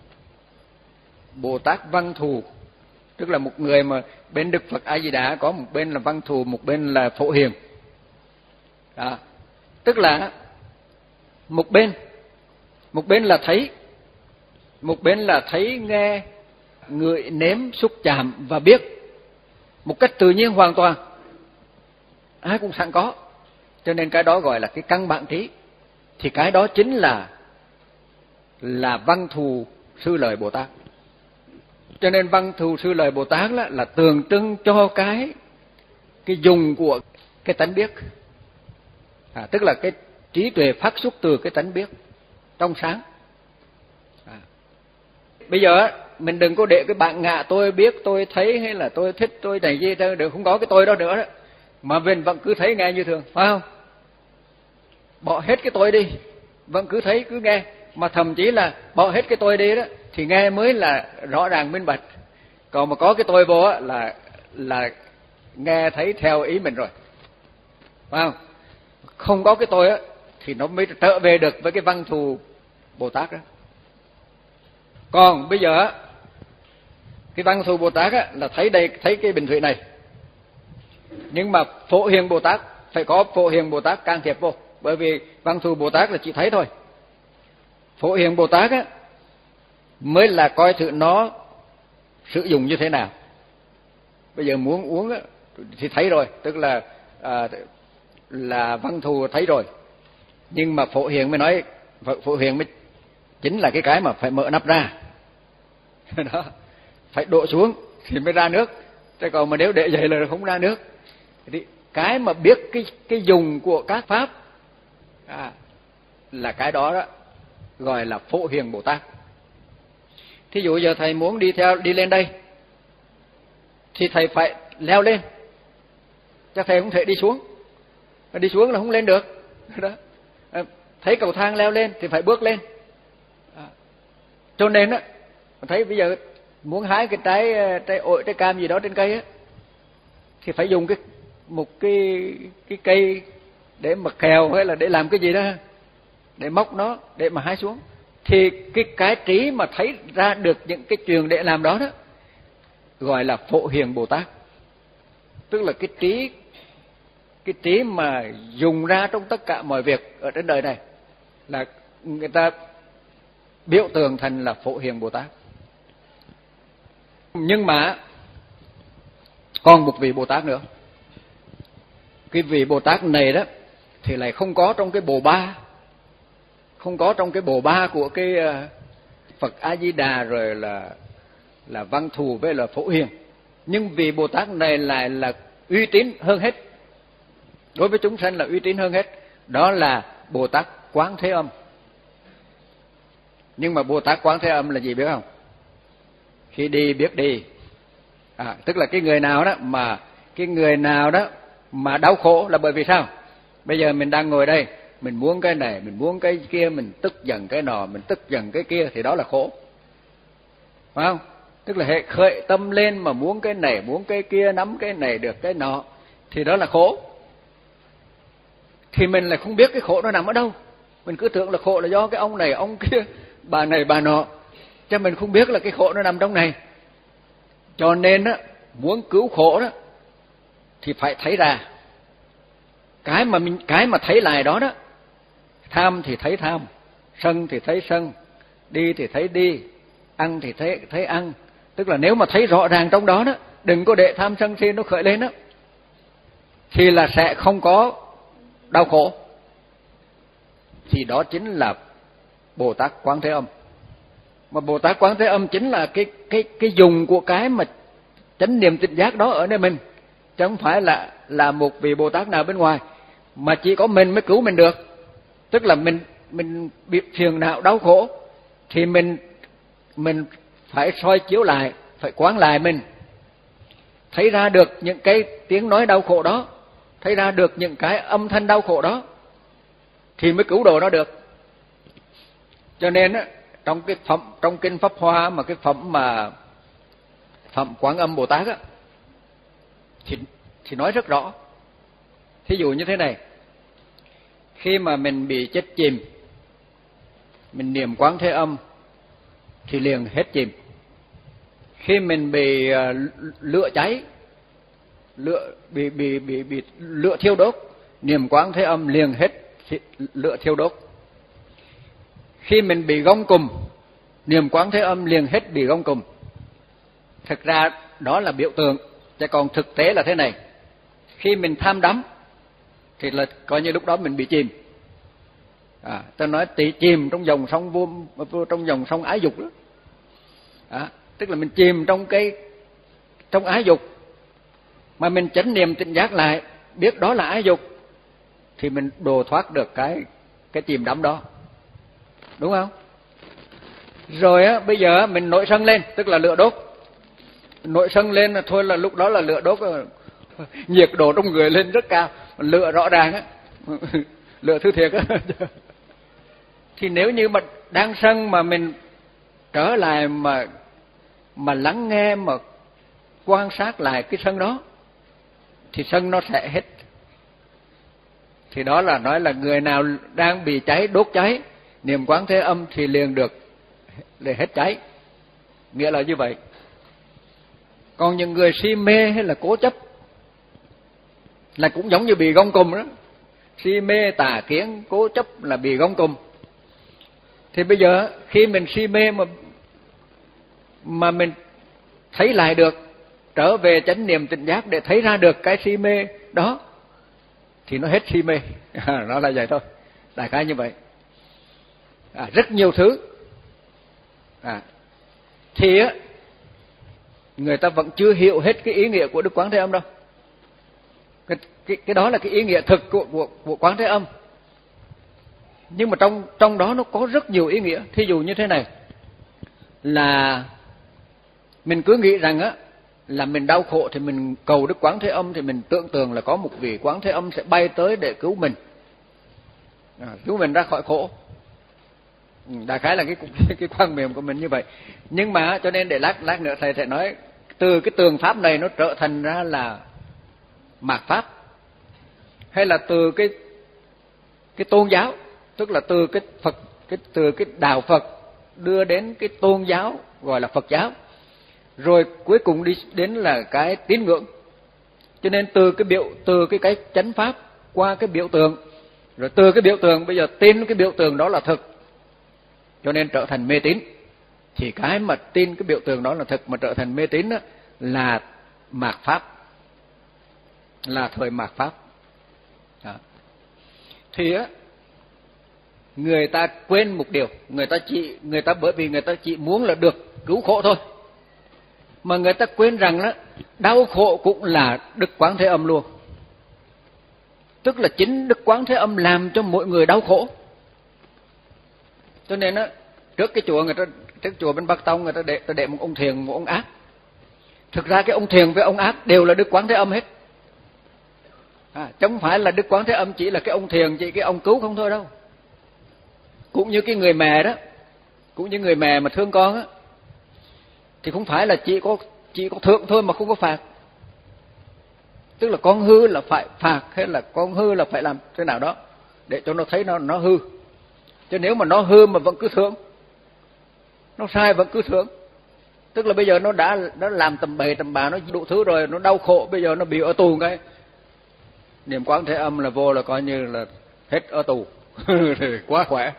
Bồ Tát Văn Thù tức là một người mà bên Đức Phật A Di Đà có một bên là Văn Thù, một bên là Phổ Hiền. Đó. Tức là một bên một bên là thấy, một bên là thấy, nghe, ngửi, nếm, xúc chạm và biết một cách tự nhiên hoàn toàn. Ai cũng sẵn có. Cho nên cái đó gọi là cái căn bản trí. Thì cái đó chính là là Văn Thù Sư Lợi Bồ Tát. Cho nên Văn Thù Sư Lợi Bồ Tát là, là tượng trưng cho cái cái dùng của cái tánh biết. À, tức là cái trí tuệ phát xuất từ cái tánh biết trong sáng. À. Bây giờ mình đừng có để cái bạn ngạ tôi biết, tôi thấy hay là tôi thích, tôi này gì đâu, đừng, không có cái tôi đó nữa đó. Mà mình vẫn cứ thấy nghe như thường, phải không? Bỏ hết cái tôi đi, vẫn cứ thấy cứ nghe, mà thậm chí là bỏ hết cái tôi đi đó thì nghe mới là rõ ràng minh bạch. Còn mà có cái tôi vô á là là nghe thấy theo ý mình rồi, phải không? Không có cái tôi á thì nó mới trở về được với cái Văn Thù Bồ Tát đó. Còn bây giờ cái Văn Thù Bồ Tát á là thấy đây, thấy cái bình thủy này, nhưng mà Phổ Hiền Bồ Tát phải có Phổ Hiền Bồ Tát can thiệp vô, bởi vì Văn Thù Bồ Tát là chỉ thấy thôi. Phổ Hiền Bồ Tát á mới là coi thử nó sử dụng như thế nào. Bây giờ muốn uống á thì thấy rồi, tức là à, là Văn Thù thấy rồi, nhưng mà Phổ Hiền mới nói, Phổ Hiền mới chính là cái cái mà phải mở nắp ra đó, phải đổ xuống thì mới ra nước. Chứ còn mà nếu để vậy là không ra nước. Thì cái mà biết cái cái dùng của các pháp à, là cái đó đó gọi là Phổ Hiền Bồ Tát. Thí dụ giờ thầy muốn đi theo đi lên đây thì thầy phải leo lên, chứ thầy không thể đi xuống. Đi xuống là không lên được đó. Thấy cầu thang leo lên thì phải bước lên. À. Cho nên á, thấy bây giờ muốn hái cái trái trái ổi, trái cam gì đó trên cây á thì phải dùng cái một cái cái cây để mà khèo hay là để làm cái gì đó, để móc nó để mà hái xuống. Thì cái cái trí mà thấy ra được những cái chuyện để làm đó đó gọi là Phổ Hiền Bồ Tát. Tức là cái trí cái trí mà dùng ra trong tất cả mọi việc ở trên đời này là người ta biểu tượng thành là Phổ Hiền Bồ Tát. Nhưng mà còn một vị Bồ Tát nữa. Cái vị Bồ Tát này đó thì lại không có trong cái bộ ba, không có trong cái bộ ba của cái Phật A Di Đà rồi là là Văn Thù với là Phổ Hiền. Nhưng vị Bồ Tát này lại là uy tín hơn hết, đối với chúng sanh là uy tín hơn hết. Đó là Bồ Tát Quán Thế Âm. Nhưng mà Bồ Tát Quán Thế Âm là gì biết không? Khi đi biết đi. À, tức là cái người nào đó mà cái người nào đó mà đau khổ là bởi vì sao? Bây giờ mình đang ngồi đây, mình muốn cái này, mình muốn cái kia, mình tức giận cái nọ, mình tức giận cái kia thì đó là khổ. Phải không? Tức là hệ khởi tâm lên mà muốn cái này, muốn cái kia, nắm cái này được cái nọ thì đó là khổ. Thì mình lại không biết cái khổ nó nằm ở đâu. Mình cứ tưởng là khổ là do cái ông này, ông kia, bà này, bà nọ. Chứ mình không biết là cái khổ nó nằm trong này. Cho nên á, muốn cứu khổ đó thì phải thấy ra. Cái mà mình cái mà thấy lại đó đó. Tham thì thấy tham, sân thì thấy sân, đi thì thấy đi, ăn thì thấy thấy ăn. Tức là nếu mà thấy rõ ràng trong đó đó, đừng có để tham sân si nó khởi lên đó, thì là sẽ không có đau khổ, thì đó chính là Bồ Tát Quán Thế Âm. Mà Bồ Tát Quán Thế Âm chính là cái cái cái dùng của cái mà chánh niệm tỉnh giác đó ở nơi mình, chứ không phải là là một vị Bồ Tát nào bên ngoài, mà chỉ có mình mới cứu mình được. Tức là mình mình bị phiền não đau khổ thì mình mình phải soi chiếu lại, phải quán lại mình, thấy ra được những cái tiếng nói đau khổ đó, thấy ra được những cái âm thanh đau khổ đó, thì mới cứu độ nó được. Cho nên á, trong cái phẩm, trong kinh Pháp Hoa, mà cái phẩm mà phẩm Quán Âm Bồ Tát á, thì thì nói rất rõ. Thí dụ như thế này: khi mà mình bị chết chìm, mình niệm Quán Thế Âm thì liền hết chìm. Khi mình bị uh, lửa cháy, lửa bị bị bị bị lửa thiêu đốt, niệm Quán Thế Âm liền hết lửa thiêu đốt. Khi mình bị gông cùm, niệm Quán Thế Âm liền hết bị gông cùm. Thực ra đó là biểu tượng, chứ còn thực tế là thế này: khi mình tham đắm thì là coi như lúc đó mình bị chìm. À, ta nói tỷ chìm trong dòng sông vô, trong dòng sông ái dục đó. À, tức là mình chìm trong cái trong ái dục, mà mình chánh niệm tỉnh giác lại, biết đó là ái dục, thì mình đổ thoát được cái cái chìm đắm đó, đúng không? Rồi á, bây giờ mình nổi sân lên, tức là lửa đốt. Nổi sân lên thôi là lúc đó là lửa đốt, nhiệt độ trong người lên rất cao, lửa rõ ràng á, lửa thứ thiệt á. Thì nếu như mà đang sân mà mình trở lại mà mà lắng nghe, mà quan sát lại cái sân đó, thì sân nó sẽ hết. Thì đó là nói là người nào đang bị cháy, đốt cháy, niệm Quán Thế Âm thì liền được để hết cháy, nghĩa là như vậy. Còn những người si mê hay là cố chấp là cũng giống như bị gông cùm đó. Si mê tà kiến cố chấp là bị gông cùm. Thì bây giờ khi mình si mê mà mà mình thấy lại được, trở về chánh niệm tỉnh giác để thấy ra được cái si mê đó, thì nó hết si mê. À, nó là vậy thôi, đại khái như vậy. À, rất nhiều thứ. À, thì á, người ta vẫn chưa hiểu hết cái ý nghĩa của Đức Quán Thế Âm đâu. Cái, cái, cái đó là cái ý nghĩa thực của, của, của Quán Thế Âm. Nhưng mà trong trong đó nó có rất nhiều ý nghĩa. Thí dụ như thế này, là mình cứ nghĩ rằng á, là mình đau khổ thì mình cầu Đức Quán Thế Âm, thì mình tưởng tượng là có một vị Quán Thế Âm sẽ bay tới để cứu mình, à, cứu mình ra khỏi khổ. Đại khái là cái cái, cái quan niệm của mình như vậy. Nhưng mà cho nên để lát lát nữa thầy sẽ nói từ cái tường pháp này nó trở thành ra là mạt pháp, hay là từ cái cái tôn giáo, tức là từ cái Phật, cái từ cái đạo Phật đưa đến cái tôn giáo gọi là Phật giáo, rồi cuối cùng đi đến là cái tín ngưỡng. Cho nên từ cái biểu từ cái cái chánh pháp qua cái biểu tượng, rồi từ cái biểu tượng bây giờ tin cái biểu tượng đó là thực, cho nên trở thành mê tín. Thì cái mà tin cái biểu tượng đó là thực mà trở thành mê tín đó là mạt pháp, là thời mạt pháp. Đó. Thì á, người ta quên một điều, người ta chỉ người ta bởi vì người ta chỉ muốn là được cứu khổ thôi, mà người ta quên rằng đó, đau khổ cũng là Đức Quán Thế Âm luôn. Tức là chính Đức Quán Thế Âm làm cho mỗi người đau khổ. Cho nên á, trước cái chùa người ta, trước chùa bên Bắc Tông người ta để, ta để một ông thiền, một ông ác. Thực ra cái ông thiền với ông ác đều là Đức Quán Thế Âm hết. À, chứ không phải là Đức Quán Thế Âm chỉ là cái ông thiền, chỉ cái ông cứu không thôi đâu. Cũng như cái người mẹ đó, cũng như người mẹ mà thương con á, thì không phải là chỉ có chỉ có thượng thôi mà không có phạt. Tức là con hư là phải phạt, hay là con hư là phải làm thế nào đó để cho nó thấy nó nó hư. Chứ nếu mà nó hư mà vẫn cứ thưởng, nó sai vẫn cứ thưởng, tức là bây giờ nó đã nó làm tầm bậy tầm bạ, nó đủ thứ rồi, nó đau khổ, bây giờ nó bị ở tù cái niệm Quán Thế Âm là vô là coi như là hết ở tù. Quá khỏe.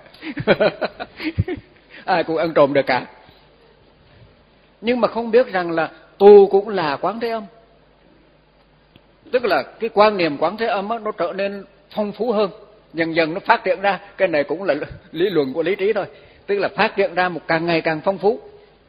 Ai cũng ăn trộm được cả. Nhưng mà không biết rằng là tù cũng là Quán Thế Âm. Tức là cái quan niệm Quán Thế Âm á, nó trở nên phong phú hơn, dần dần nó phát triển ra. Cái này cũng là lý luận của lý trí thôi, tức là phát triển ra một càng ngày càng phong phú.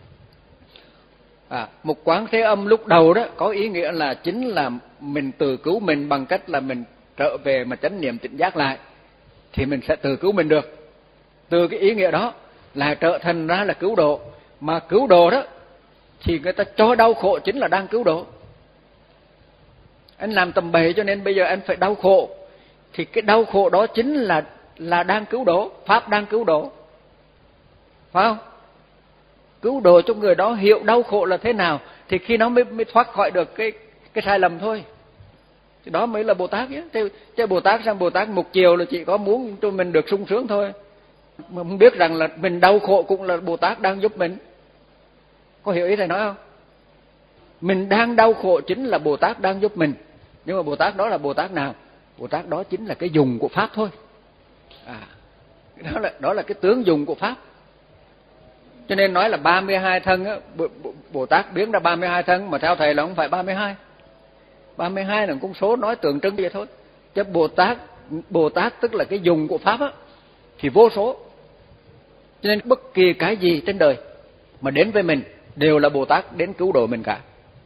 À, một quán thế âm lúc đầu đó có ý nghĩa là chính là mình tự cứu mình bằng cách là mình trở về mà chánh niệm tỉnh giác lại, thì mình sẽ tự cứu mình được. Từ cái ý nghĩa đó là trở thành ra là cứu độ. Mà cứu độ đó thì người ta cho đau khổ chính là đang cứu độ. Anh làm tầm bậy cho nên bây giờ anh phải đau khổ, thì cái đau khổ đó chính là là đang cứu độ, pháp đang cứu độ, phải không? Cứu độ cho người đó hiểu đau khổ là thế nào, thì khi nó mới mới thoát khỏi được cái cái sai lầm thôi. Thì đó mới là Bồ Tát nhé. Chứ, chứ Bồ Tát sang Bồ Tát một chiều là chỉ có muốn cho mình được sung sướng thôi, mà không biết rằng là mình đau khổ cũng là Bồ Tát đang giúp mình. Có hiểu ý thầy nói không? Mình đang đau khổ chính là Bồ Tát đang giúp mình. Nhưng mà Bồ Tát đó là Bồ Tát nào? Bồ Tát đó chính là cái dùng của pháp thôi. À, đó là đó là cái tướng dùng của pháp. Cho nên nói là ba mươi hai thân á, Bồ Tát biến ra ba mươi hai thân, mà theo thầy là không phải ba mươi hai. ba mươi hai là con số nói tượng trưng vậy thôi. Chứ Bồ Tát Bồ Tát tức là cái dùng của pháp á, thì vô số. Cho nên bất kỳ cái gì trên đời mà đến với mình đều là Bồ Tát đến cứu độ mình cả.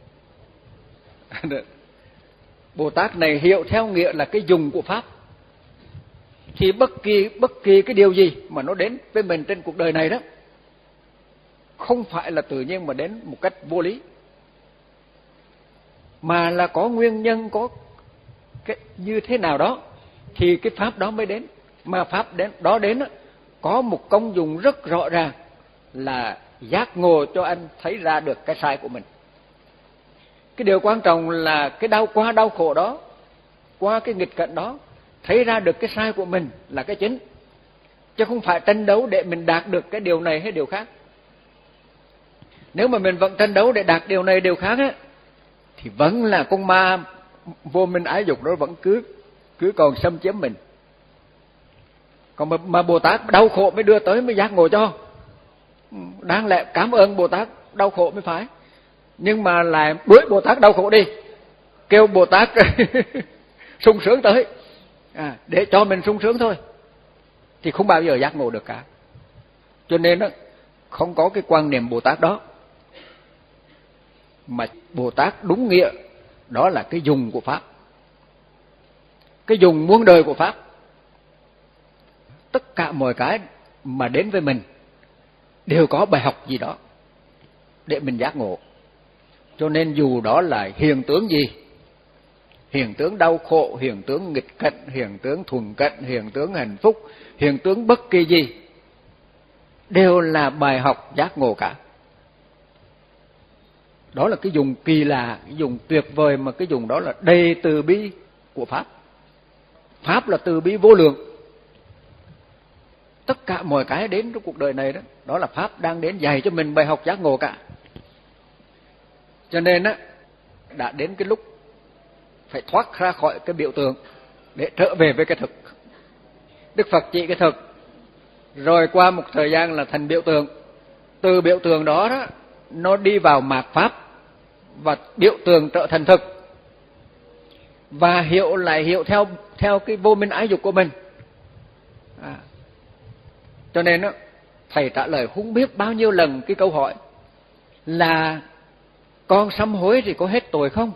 Bồ Tát này hiệu theo nghĩa là cái dùng của pháp. Thì bất kỳ bất kỳ cái điều gì mà nó đến với mình trên cuộc đời này đó, không phải là tự nhiên mà đến một cách vô lý, mà là có nguyên nhân, có cái như thế nào đó thì cái pháp đó mới đến. Mà pháp đến đó đến đó, có một công dụng rất rõ ràng là giác ngộ cho anh thấy ra được cái sai của mình. Cái điều quan trọng là cái đau qua đau khổ đó, qua cái nghịch cảnh đó, thấy ra được cái sai của mình là cái chính, chứ không phải tranh đấu để mình đạt được cái điều này hay điều khác. Nếu mà mình vẫn tranh đấu để đạt điều này điều khác á, thì vẫn là con ma vô minh ái dục đó vẫn cứ cứ còn xâm chiếm mình. Còn mà, mà Bồ Tát đau khổ mới đưa tới, mới giác ngộ cho. Đáng lẽ cảm ơn Bồ Tát đau khổ mới phải, nhưng mà lại đuổi Bồ Tát đau khổ đi, kêu Bồ Tát sung sướng tới, à, để cho mình sung sướng thôi, thì không bao giờ giác ngộ được cả. Cho nên đó, không có cái quan niệm Bồ Tát đó. Mà Bồ Tát đúng nghĩa đó là cái dùng của pháp, cái dùng muôn đời của pháp. Tất cả mọi cái mà đến với mình đều có bài học gì đó để mình giác ngộ. Cho nên dù đó là hiện tướng gì, hiện tướng đau khổ, hiện tướng nghịch cảnh, hiện tướng thuần cảnh, hiện tướng hạnh phúc, hiện tướng bất kỳ gì, đều là bài học giác ngộ cả. Đó là cái dùng kỳ lạ, cái dùng tuyệt vời, mà cái dùng đó là đầy từ bi của pháp. Pháp là từ bi vô lượng. Tất cả mọi cái đến trong cuộc đời này đó, đó là pháp đang đến dạy cho mình bài học giác ngộ cả. Cho nên á, đã đến cái lúc phải thoát ra khỏi cái biểu tượng để trở về với cái thực. Đức Phật chỉ cái thực, rồi qua một thời gian là thành biểu tượng. Từ biểu tượng đó đó, nó đi vào mạt pháp, và biểu tượng trở thành thực, và hiểu lại hiểu theo theo cái vô minh ái dục của mình. À, cho nên đó, thầy trả lời không biết bao nhiêu lần cái câu hỏi là con sám hối thì có hết tội không?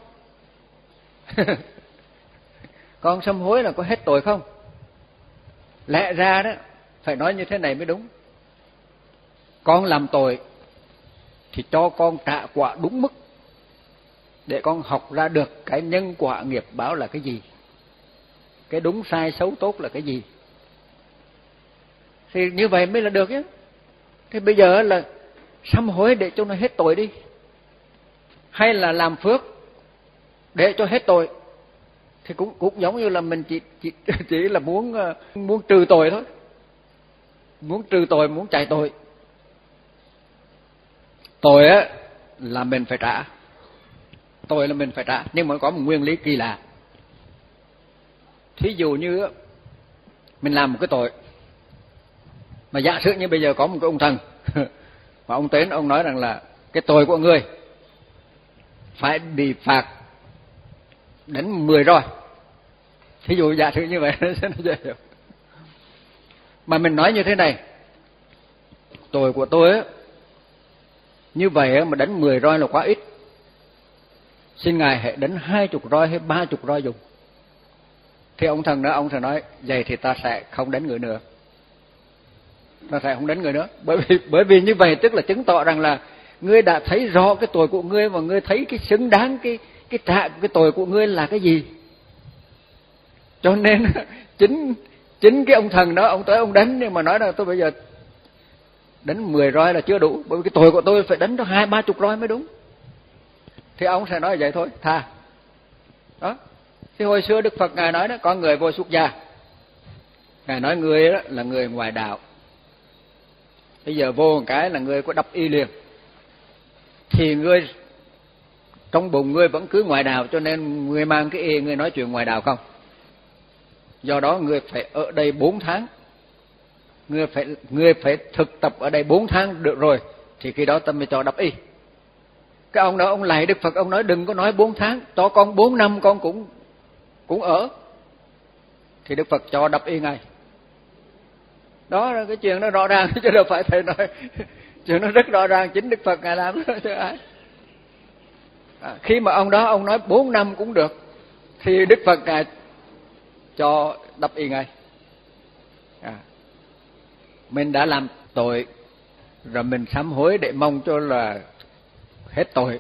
Con sám hối là có hết tội không? Lẽ ra đó phải nói như thế này mới đúng. Con làm tội thì cho con trả quả đúng mức, để con học ra được cái nhân quả nghiệp báo là cái gì, cái đúng sai xấu tốt là cái gì. Thì như vậy mới là được chứ. Thế bây giờ là sám hối để cho nó hết tội đi, hay là làm phước để cho hết tội, thì cũng cũng giống như là mình chỉ chỉ chỉ là muốn muốn trừ tội thôi, muốn trừ tội, muốn chạy tội. Tội á là mình phải trả, tội là mình phải trả, nhưng mà có một nguyên lý kỳ lạ. Thí dụ như mình làm một cái tội, mà giả sử như bây giờ có một cái ông thần và ông đến ông nói rằng là cái tội của người phải bị phạt đến mười roi, Thí dụ giả sử như vậy nó sẽ dễ hiểu. Mà mình nói như thế này, tội của tôi á, như vậy á, mà đánh mười roi là quá ít. Xin Ngài hãy đánh hai chục roi hay ba chục roi dùng. Thì ông thần đó, ông sẽ nói, vậy thì ta sẽ không đánh người nữa. Ta sẽ không đánh người nữa. Bởi vì, bởi vì như vậy tức là chứng tỏ rằng là ngươi đã thấy rõ cái tội của ngươi, và ngươi thấy cái xứng đáng, cái cái trả cái tội của ngươi là cái gì. Cho nên chính chính cái ông thần đó, ông tới ông đánh, nhưng mà nói là tôi bây giờ đánh mười roi là chưa đủ, bởi vì cái tội của tôi phải đánh cho hai ba chục roi mới đúng. Thì ông sẽ nói vậy thôi, tha. Đó. Thì hồi xưa Đức Phật Ngài nói đó, có người vô xuất gia. Ngài nói người đó là người ngoài đạo. Bây giờ vô một cái là người có đắp y liền. Thì người trong bụng người vẫn cứ ngoài đạo, cho nên người mang cái y, người nói chuyện ngoài đạo không. Do đó người phải ở đây bốn tháng. Người phải người phải thực tập ở đây bốn tháng được rồi, thì khi đó ta mới cho đắp y. Cái ông đó ông lạy Đức Phật, ông nói đừng có nói bốn tháng, cho con bốn năm con cũng cũng ở. Thì Đức Phật cho đắp y ngay. Đó là cái chuyện nó rõ ràng, chứ đâu phải thầy nói. Chuyện nó rất rõ ràng, chính Đức Phật Ngài làm đó chứ ai. À, khi mà ông đó ông nói bốn năm cũng được, thì Đức Phật Ngài cho đắp y ngay. À, mình đã làm tội rồi mình sám hối để mong cho là hết tội.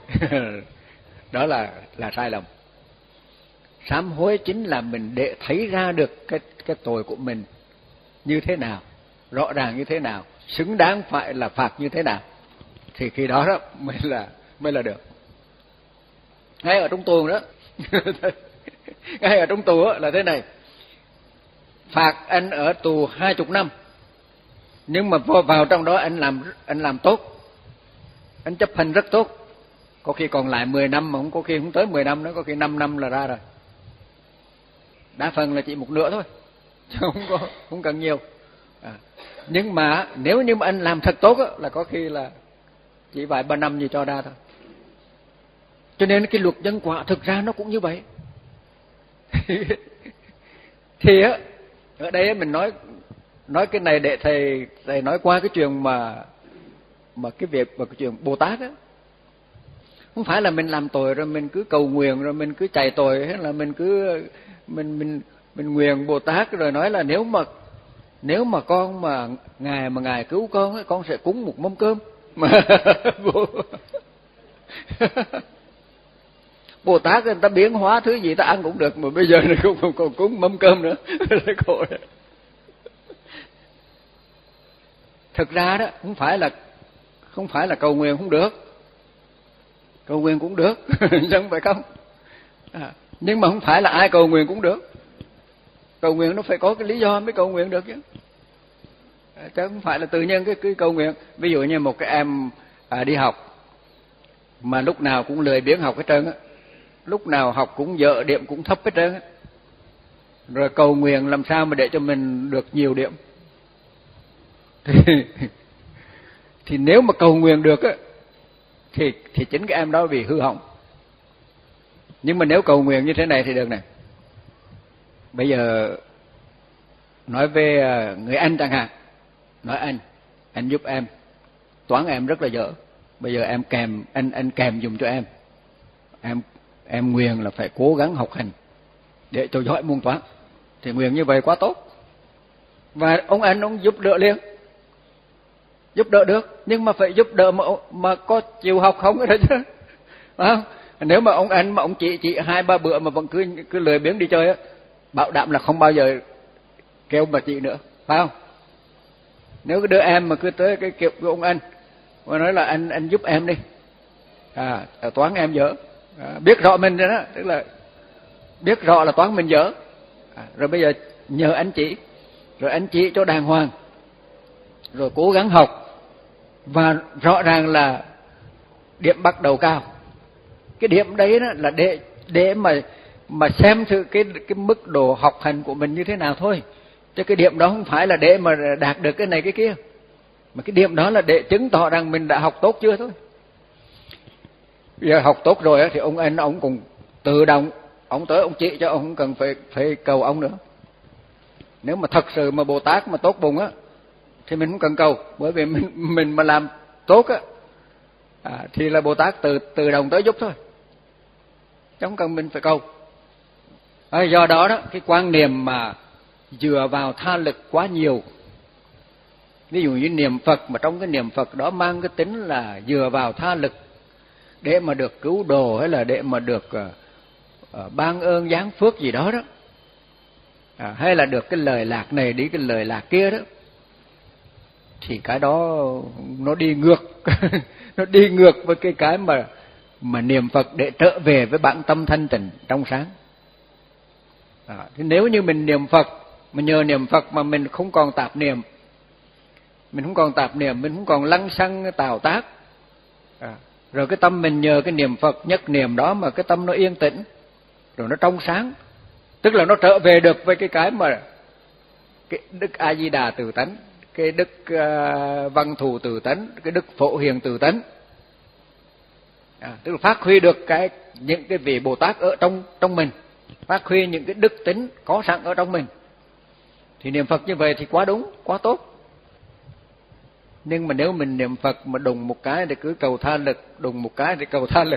Đó là là sai lầm. Sám hối chính là mình để thấy ra được cái cái tội của mình như thế nào, rõ ràng như thế nào, xứng đáng phải là phạt như thế nào, thì khi đó đó mới là mới là được. Ngay ở trong tù đó, ngay ở trong tù là thế này, phạt anh ở tù hai chục năm, nhưng mà vào, vào trong đó anh làm anh làm tốt, anh chấp hành rất tốt, có khi còn lại mười năm, mà không có khi không tới mười năm nữa, có khi năm năm là ra rồi. Đa phần là chỉ một nửa thôi, chứ không có không cần nhiều. À, nhưng mà nếu như mà anh làm thật tốt á, là có khi là chỉ vài ba năm gì cho ra thôi. Cho nên cái luật nhân quả thực ra nó cũng như vậy. Thì á, ở đây mình nói nói cái này để thầy thầy nói qua cái chuyện mà mà cái việc và cái chuyện Bồ Tát á, không phải là mình làm tội rồi mình cứ cầu nguyện rồi mình cứ chạy tội, hay là mình cứ mình mình mình nguyện Bồ Tát rồi nói là nếu mà nếu mà con mà ngài mà ngài cứu con ấy, con sẽ cúng một mâm cơm. Mà Bồ Tát người ta biến hóa thứ gì ta ăn cũng được, mà bây giờ này không còn, còn cúng mâm cơm nữa. Khổ. Thực ra đó không phải là không phải là cầu nguyện không được, cầu nguyện cũng được, chẳng phải không? À, nhưng mà không phải là ai cầu nguyện cũng được. Cầu nguyện nó phải có cái lý do mới cầu nguyện được chứ, à, chứ không phải là tự nhiên cái, cái cầu nguyện. Ví dụ như một cái em à, đi học mà lúc nào cũng lười biếng học hết trơn á, lúc nào học cũng dở, điểm cũng thấp hết trơn á, rồi cầu nguyện làm sao mà để cho mình được nhiều điểm. Thì, thì nếu mà cầu nguyện được á, thì thì chính cái em đó bị hư hỏng. Nhưng mà nếu cầu nguyện như thế này thì được này. Bây giờ nói về người anh chẳng hạn, nói anh anh giúp em toán em rất là dở, bây giờ em kèm anh anh kèm dùng cho em, em em nguyện là phải cố gắng học hành để cho giỏi môn toán, thì nguyện như vậy quá tốt. Và ông anh ông giúp đỡ liền, giúp đỡ được, nhưng mà phải giúp đỡ mà mà có chịu học không cái đó chứ, phải không? Nếu mà ông anh mà ông chỉ chỉ hai ba bữa mà vẫn cứ cứ lười biếng đi chơi á, bảo đảm là không bao giờ kêu bà chị nữa, phải không? Nếu cái đứa em mà cứ tới cái kiểu của ông anh mà nói là anh anh giúp em đi, à toán em dở, à, biết rõ mình rồi đó, tức là biết rõ là toán mình dở, à, rồi bây giờ nhờ anh chỉ, rồi anh chỉ cho đàng hoàng, rồi cố gắng học, và rõ ràng là điểm bắt đầu cao. Cái điểm đấy đó là để để mà mà xem thử cái cái mức độ học hành của mình như thế nào thôi, chứ cái điểm đó không phải là để mà đạt được cái này cái kia, mà cái điểm đó là để chứng tỏ rằng mình đã học tốt chưa thôi. Bây giờ học tốt rồi thì ông anh ông cũng tự động ông tới ông chỉ cho, ông không cần phải phải cầu ông nữa. Nếu mà thật sự mà Bồ Tát mà tốt bụng á thì mình không cần cầu, bởi vì mình mình mà làm tốt á à, thì là Bồ Tát từ từ động tới giúp thôi, chứ không cần mình phải cầu. À, do đó đó cái quan niệm mà dựa vào tha lực quá nhiều, ví dụ như niệm Phật mà trong cái niệm Phật đó mang cái tính là dựa vào tha lực để mà được cứu độ, hay là để mà được uh, uh, ban ơn giáng phước gì đó đó, à, hay là được cái lời lạc này đi cái lời lạc kia đó, thì cái đó nó đi ngược nó đi ngược với cái cái mà mà niệm Phật để trở về với bản tâm thanh tịnh trong sáng. À, thì nếu như mình niệm Phật mà nhờ niệm Phật mà mình không còn tạp niệm, mình không còn tạp niệm, mình không còn lăng xăng tào tác, à, rồi cái tâm mình nhờ cái niệm Phật nhất niệm đó mà cái tâm nó yên tĩnh, rồi nó trong sáng, tức là nó trở về được với cái cái mà cái đức A Di Đà từ tánh, cái đức uh, Văn Thù từ tánh, cái đức Phổ Hiền từ tánh, à, tức là phát huy được cái những cái vị Bồ Tát ở trong trong mình, phát huy những cái đức tính có sẵn ở trong mình, thì niệm Phật như vậy thì quá đúng, quá tốt. Nhưng mà nếu mình niệm Phật mà đùng một cái thì cứ cầu tha lực, đùng một cái thì cầu tha lực.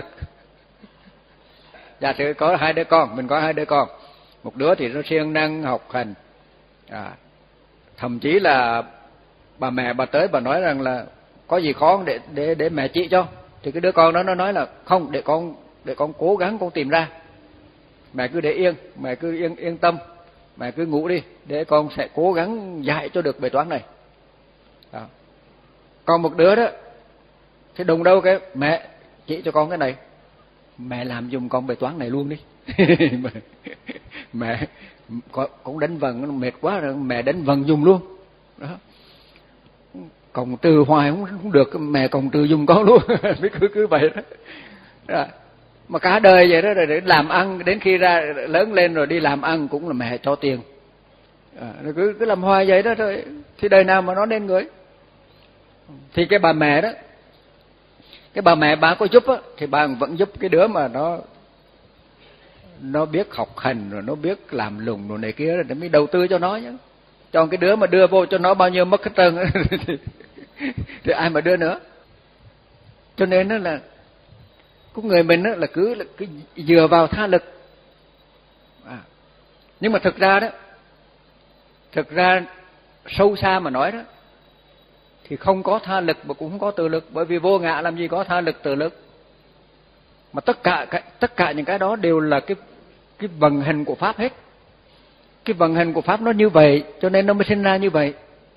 Giả sử có hai đứa con, mình có hai đứa con, một đứa thì nó siêng năng học hành, à, thậm chí là bà mẹ bà tới bà nói rằng là có gì khó để để để mẹ chỉ cho, thì cái đứa con đó nó nói là không, để con để con cố gắng con tìm ra, mẹ cứ để yên, mẹ cứ yên yên tâm, mẹ cứ ngủ đi, để con sẽ cố gắng dạy cho được bài toán này. Đó. Còn một đứa đó thì đùng đâu cái mẹ chỉ cho con cái này, mẹ làm giùm con bài toán này luôn đi. Mẹ cũng đánh vần mệt quá rồi, mẹ đánh vần giùm luôn. Đó. Cộng trừ hoài không, không được, mẹ cộng trừ giùm con luôn. cứ cứ vậy đó. Đó. Mà cả đời vậy đó, rồi để làm ăn, đến khi ra lớn lên rồi đi làm ăn cũng là mẹ cho tiền, à, cứ cứ làm hoài vậy đó thôi, thì đời nào mà nó nên người. Thì cái bà mẹ đó, cái bà mẹ bà có giúp á, thì bà vẫn giúp cái đứa mà nó nó biết học hành rồi nó biết làm lùng rồi này kia, rồi mới đầu tư cho nó nhá. Cho cái đứa mà đưa vô cho nó bao nhiêu mất hết trơn thì, thì ai mà đưa nữa. Cho nên đó là có người mình đó là cứ là cứ dựa vào tha lực, à, nhưng mà thực ra đó, thực ra sâu xa mà nói đó thì không có tha lực mà cũng không có tự lực, bởi vì vô ngã làm gì có tha lực tự lực, mà tất cả tất cả những cái đó đều là cái cái vận hành của pháp hết. Cái vận hành của pháp nó như vậy cho nên nó mới sinh ra như vậy.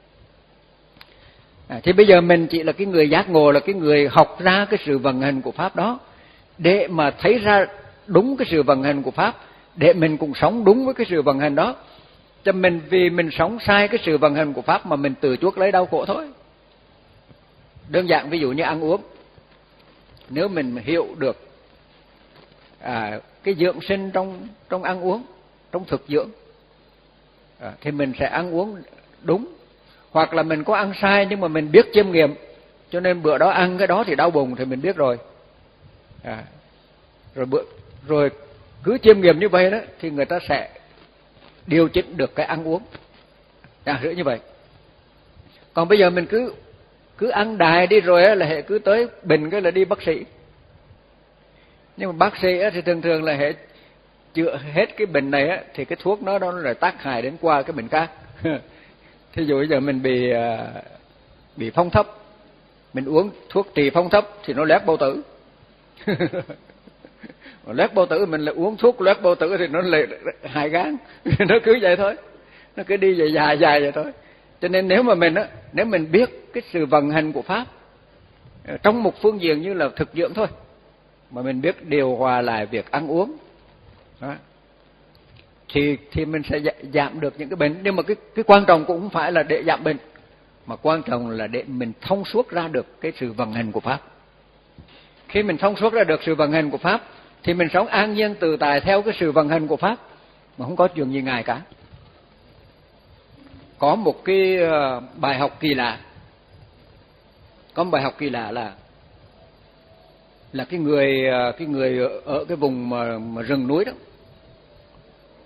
À, thì bây giờ mình chỉ là cái người giác ngộ, là cái người học ra cái sự vận hành của pháp đó, để mà thấy ra đúng cái sự vận hành của pháp, để mình cũng sống đúng với cái sự vận hành đó. Cho mình vì mình sống sai cái sự vận hành của pháp mà mình tự chuốc lấy đau khổ thôi. Đơn giản ví dụ như ăn uống, nếu mình hiểu được à, cái dưỡng sinh trong trong ăn uống, trong thực dưỡng, à, thì mình sẽ ăn uống đúng. Hoặc là mình có ăn sai nhưng mà mình biết chiêm nghiệm, cho nên bữa đó ăn cái đó thì đau bụng thì mình biết rồi, à, rồi bữa rồi cứ chiêm nghiệm như vậy đó thì người ta sẽ điều chỉnh được cái ăn uống, giả sử như vậy. Còn bây giờ mình cứ cứ ăn đài đi rồi là hệ cứ tới bệnh cái là đi bác sĩ, nhưng mà bác sĩ thì thường thường là hệ chữa hết cái bệnh này á, thì cái thuốc nó đó lại tác hại đến qua cái bệnh khác. Thí dụ bây giờ mình bị bị phong thấp, mình uống thuốc trị phong thấp thì nó loét bao tử. Loét bao tử mình lại uống thuốc loét bao tử thì nó lại hại gan. Nó cứ vậy thôi, nó cứ đi dài dài dài vậy thôi. Cho nên nếu mà mình á, nếu mình biết cái sự vận hành của pháp trong một phương diện như là thực dưỡng thôi, mà mình biết điều hòa lại việc ăn uống đó, thì thì mình sẽ giảm được những cái bệnh. Nhưng mà cái cái quan trọng cũng không phải là để giảm bệnh, mà quan trọng là để mình thông suốt ra được cái sự vận hành của pháp. Khi mình thông suốt ra được sự vận hành của pháp thì mình sống an nhiên tự tại theo cái sự vận hành của pháp mà không có chuyện gì ngại cả. Có một cái bài học kỳ lạ, có một bài học kỳ lạ là là cái người cái người ở cái vùng mà, mà rừng núi đó,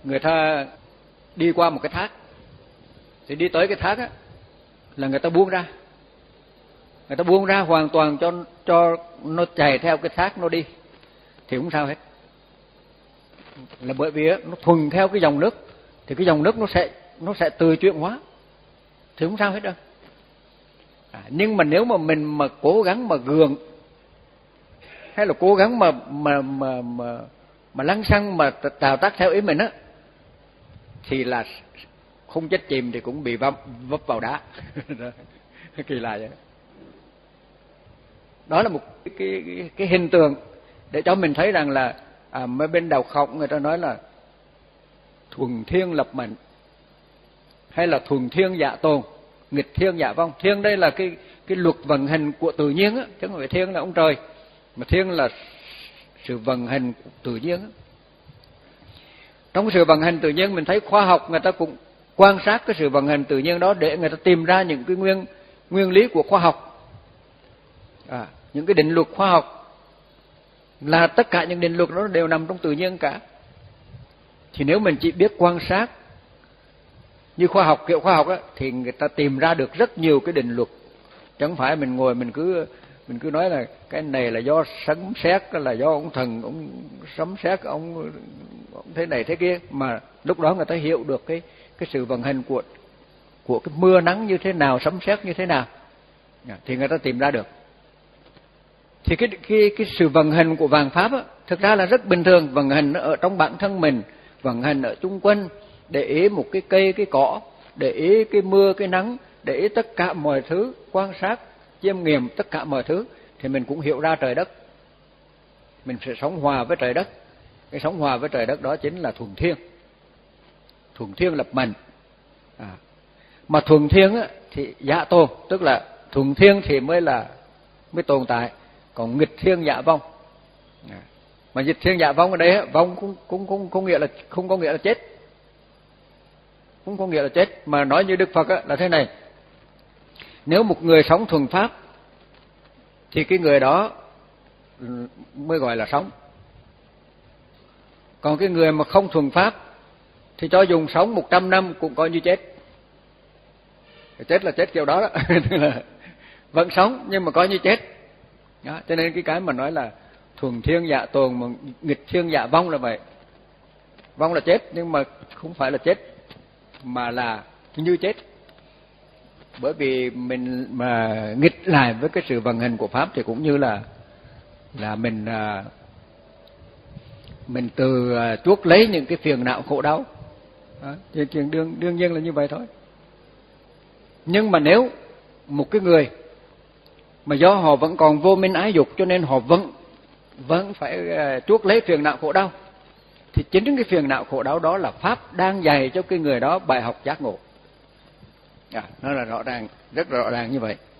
người ta đi qua một cái thác, thì đi tới cái thác á là người ta buông ra, người ta buông ra hoàn toàn cho cho nó chạy theo cái thác nó đi thì không sao hết, là bởi vì nó thuần theo cái dòng nước, thì cái dòng nước nó sẽ nó sẽ tự chuyển hóa thì không sao hết đâu. À, nhưng mà nếu mà mình mà cố gắng mà gượng, hay là cố gắng mà mà mà mà, mà lăng xăng mà tạo tác theo ý mình á, thì là không chết chìm thì cũng bị vấp vấp vào đá. Kỳ lạ vậy. Đó là một cái, cái, cái, cái hình tượng để cho mình thấy rằng là à, mấy bên đạo Khổng người ta nói là thuần thiên lập mệnh, hay là thuần thiên dạ tồn, nghịch thiên dạ vong. Thiên đây là cái cái luật vận hành của tự nhiên á, chứ không phải thiên là ông trời, mà thiên là sự vận hành của tự nhiên á. Trong sự vận hành tự nhiên mình thấy khoa học người ta cũng quan sát cái sự vận hành tự nhiên đó để người ta tìm ra những cái nguyên nguyên lý của khoa học, à, những cái định luật khoa học, là tất cả những định luật đó đều nằm trong tự nhiên cả. Thì nếu mình chỉ biết quan sát như khoa học, kiểu khoa học á, thì người ta tìm ra được rất nhiều cái định luật, chẳng phải mình ngồi mình cứ mình cứ nói là cái này là do sấm sét, là do ông thần ông sấm sét, ông, ông thế này thế kia, mà lúc đó người ta hiểu được cái cái sự vận hành của của cái mưa nắng như thế nào, sấm sét như thế nào, thì người ta tìm ra được. Thì cái cái cái sự vận hành của vạn pháp á, thực ra là rất bình thường, vận hành ở trong bản thân mình, vận hành ở chung quanh, để ý một cái cây cái cỏ, để ý cái mưa cái nắng, để ý tất cả mọi thứ, quan sát chiêm nghiệm tất cả mọi thứ, thì mình cũng hiểu ra trời đất. Mình sẽ sống hòa với trời đất. Cái sống hòa với trời đất đó chính là thuần thiên, thuần thiên lập mệnh. À. Mà thuần thiên á, thì dạ tồn, tức là thuần thiên thì mới là mới tồn tại, còn nghịch thiên dạ vong. À. Mà nghịch thiên dạ vong ở đây á, vong cũng cũng cũng không nghĩa là không có nghĩa là chết, không có nghĩa là chết, mà nói như Đức Phật á, là thế này: nếu một người sống thuần pháp thì cái người đó mới gọi là sống. Còn cái người mà không thuần pháp thì cho dùng sống một trăm năm cũng coi như chết. Chết là chết kiểu đó đó. Là vẫn sống nhưng mà coi như chết. Đó, cho nên cái cái mà nói là thuần thiên dạ tồn mà nghịch thiên dạ vong là vậy. Vong là chết nhưng mà không phải là chết, mà là như chết. Bởi vì mình mà nghịch lại với cái sự vận hành của pháp thì cũng như là là mình mình từ chuốc lấy những cái phiền não khổ đau. Đó, thì chuyện đương đương nhiên là như vậy thôi. Nhưng mà nếu một cái người mà do họ vẫn còn vô minh ái dục, cho nên họ vẫn vẫn phải chuốc lấy phiền não khổ đau, thì chính cái phiền não khổ đau đó là pháp đang dạy cho cái người đó bài học giác ngộ. À, nó là rõ ràng, rất rõ ràng như vậy.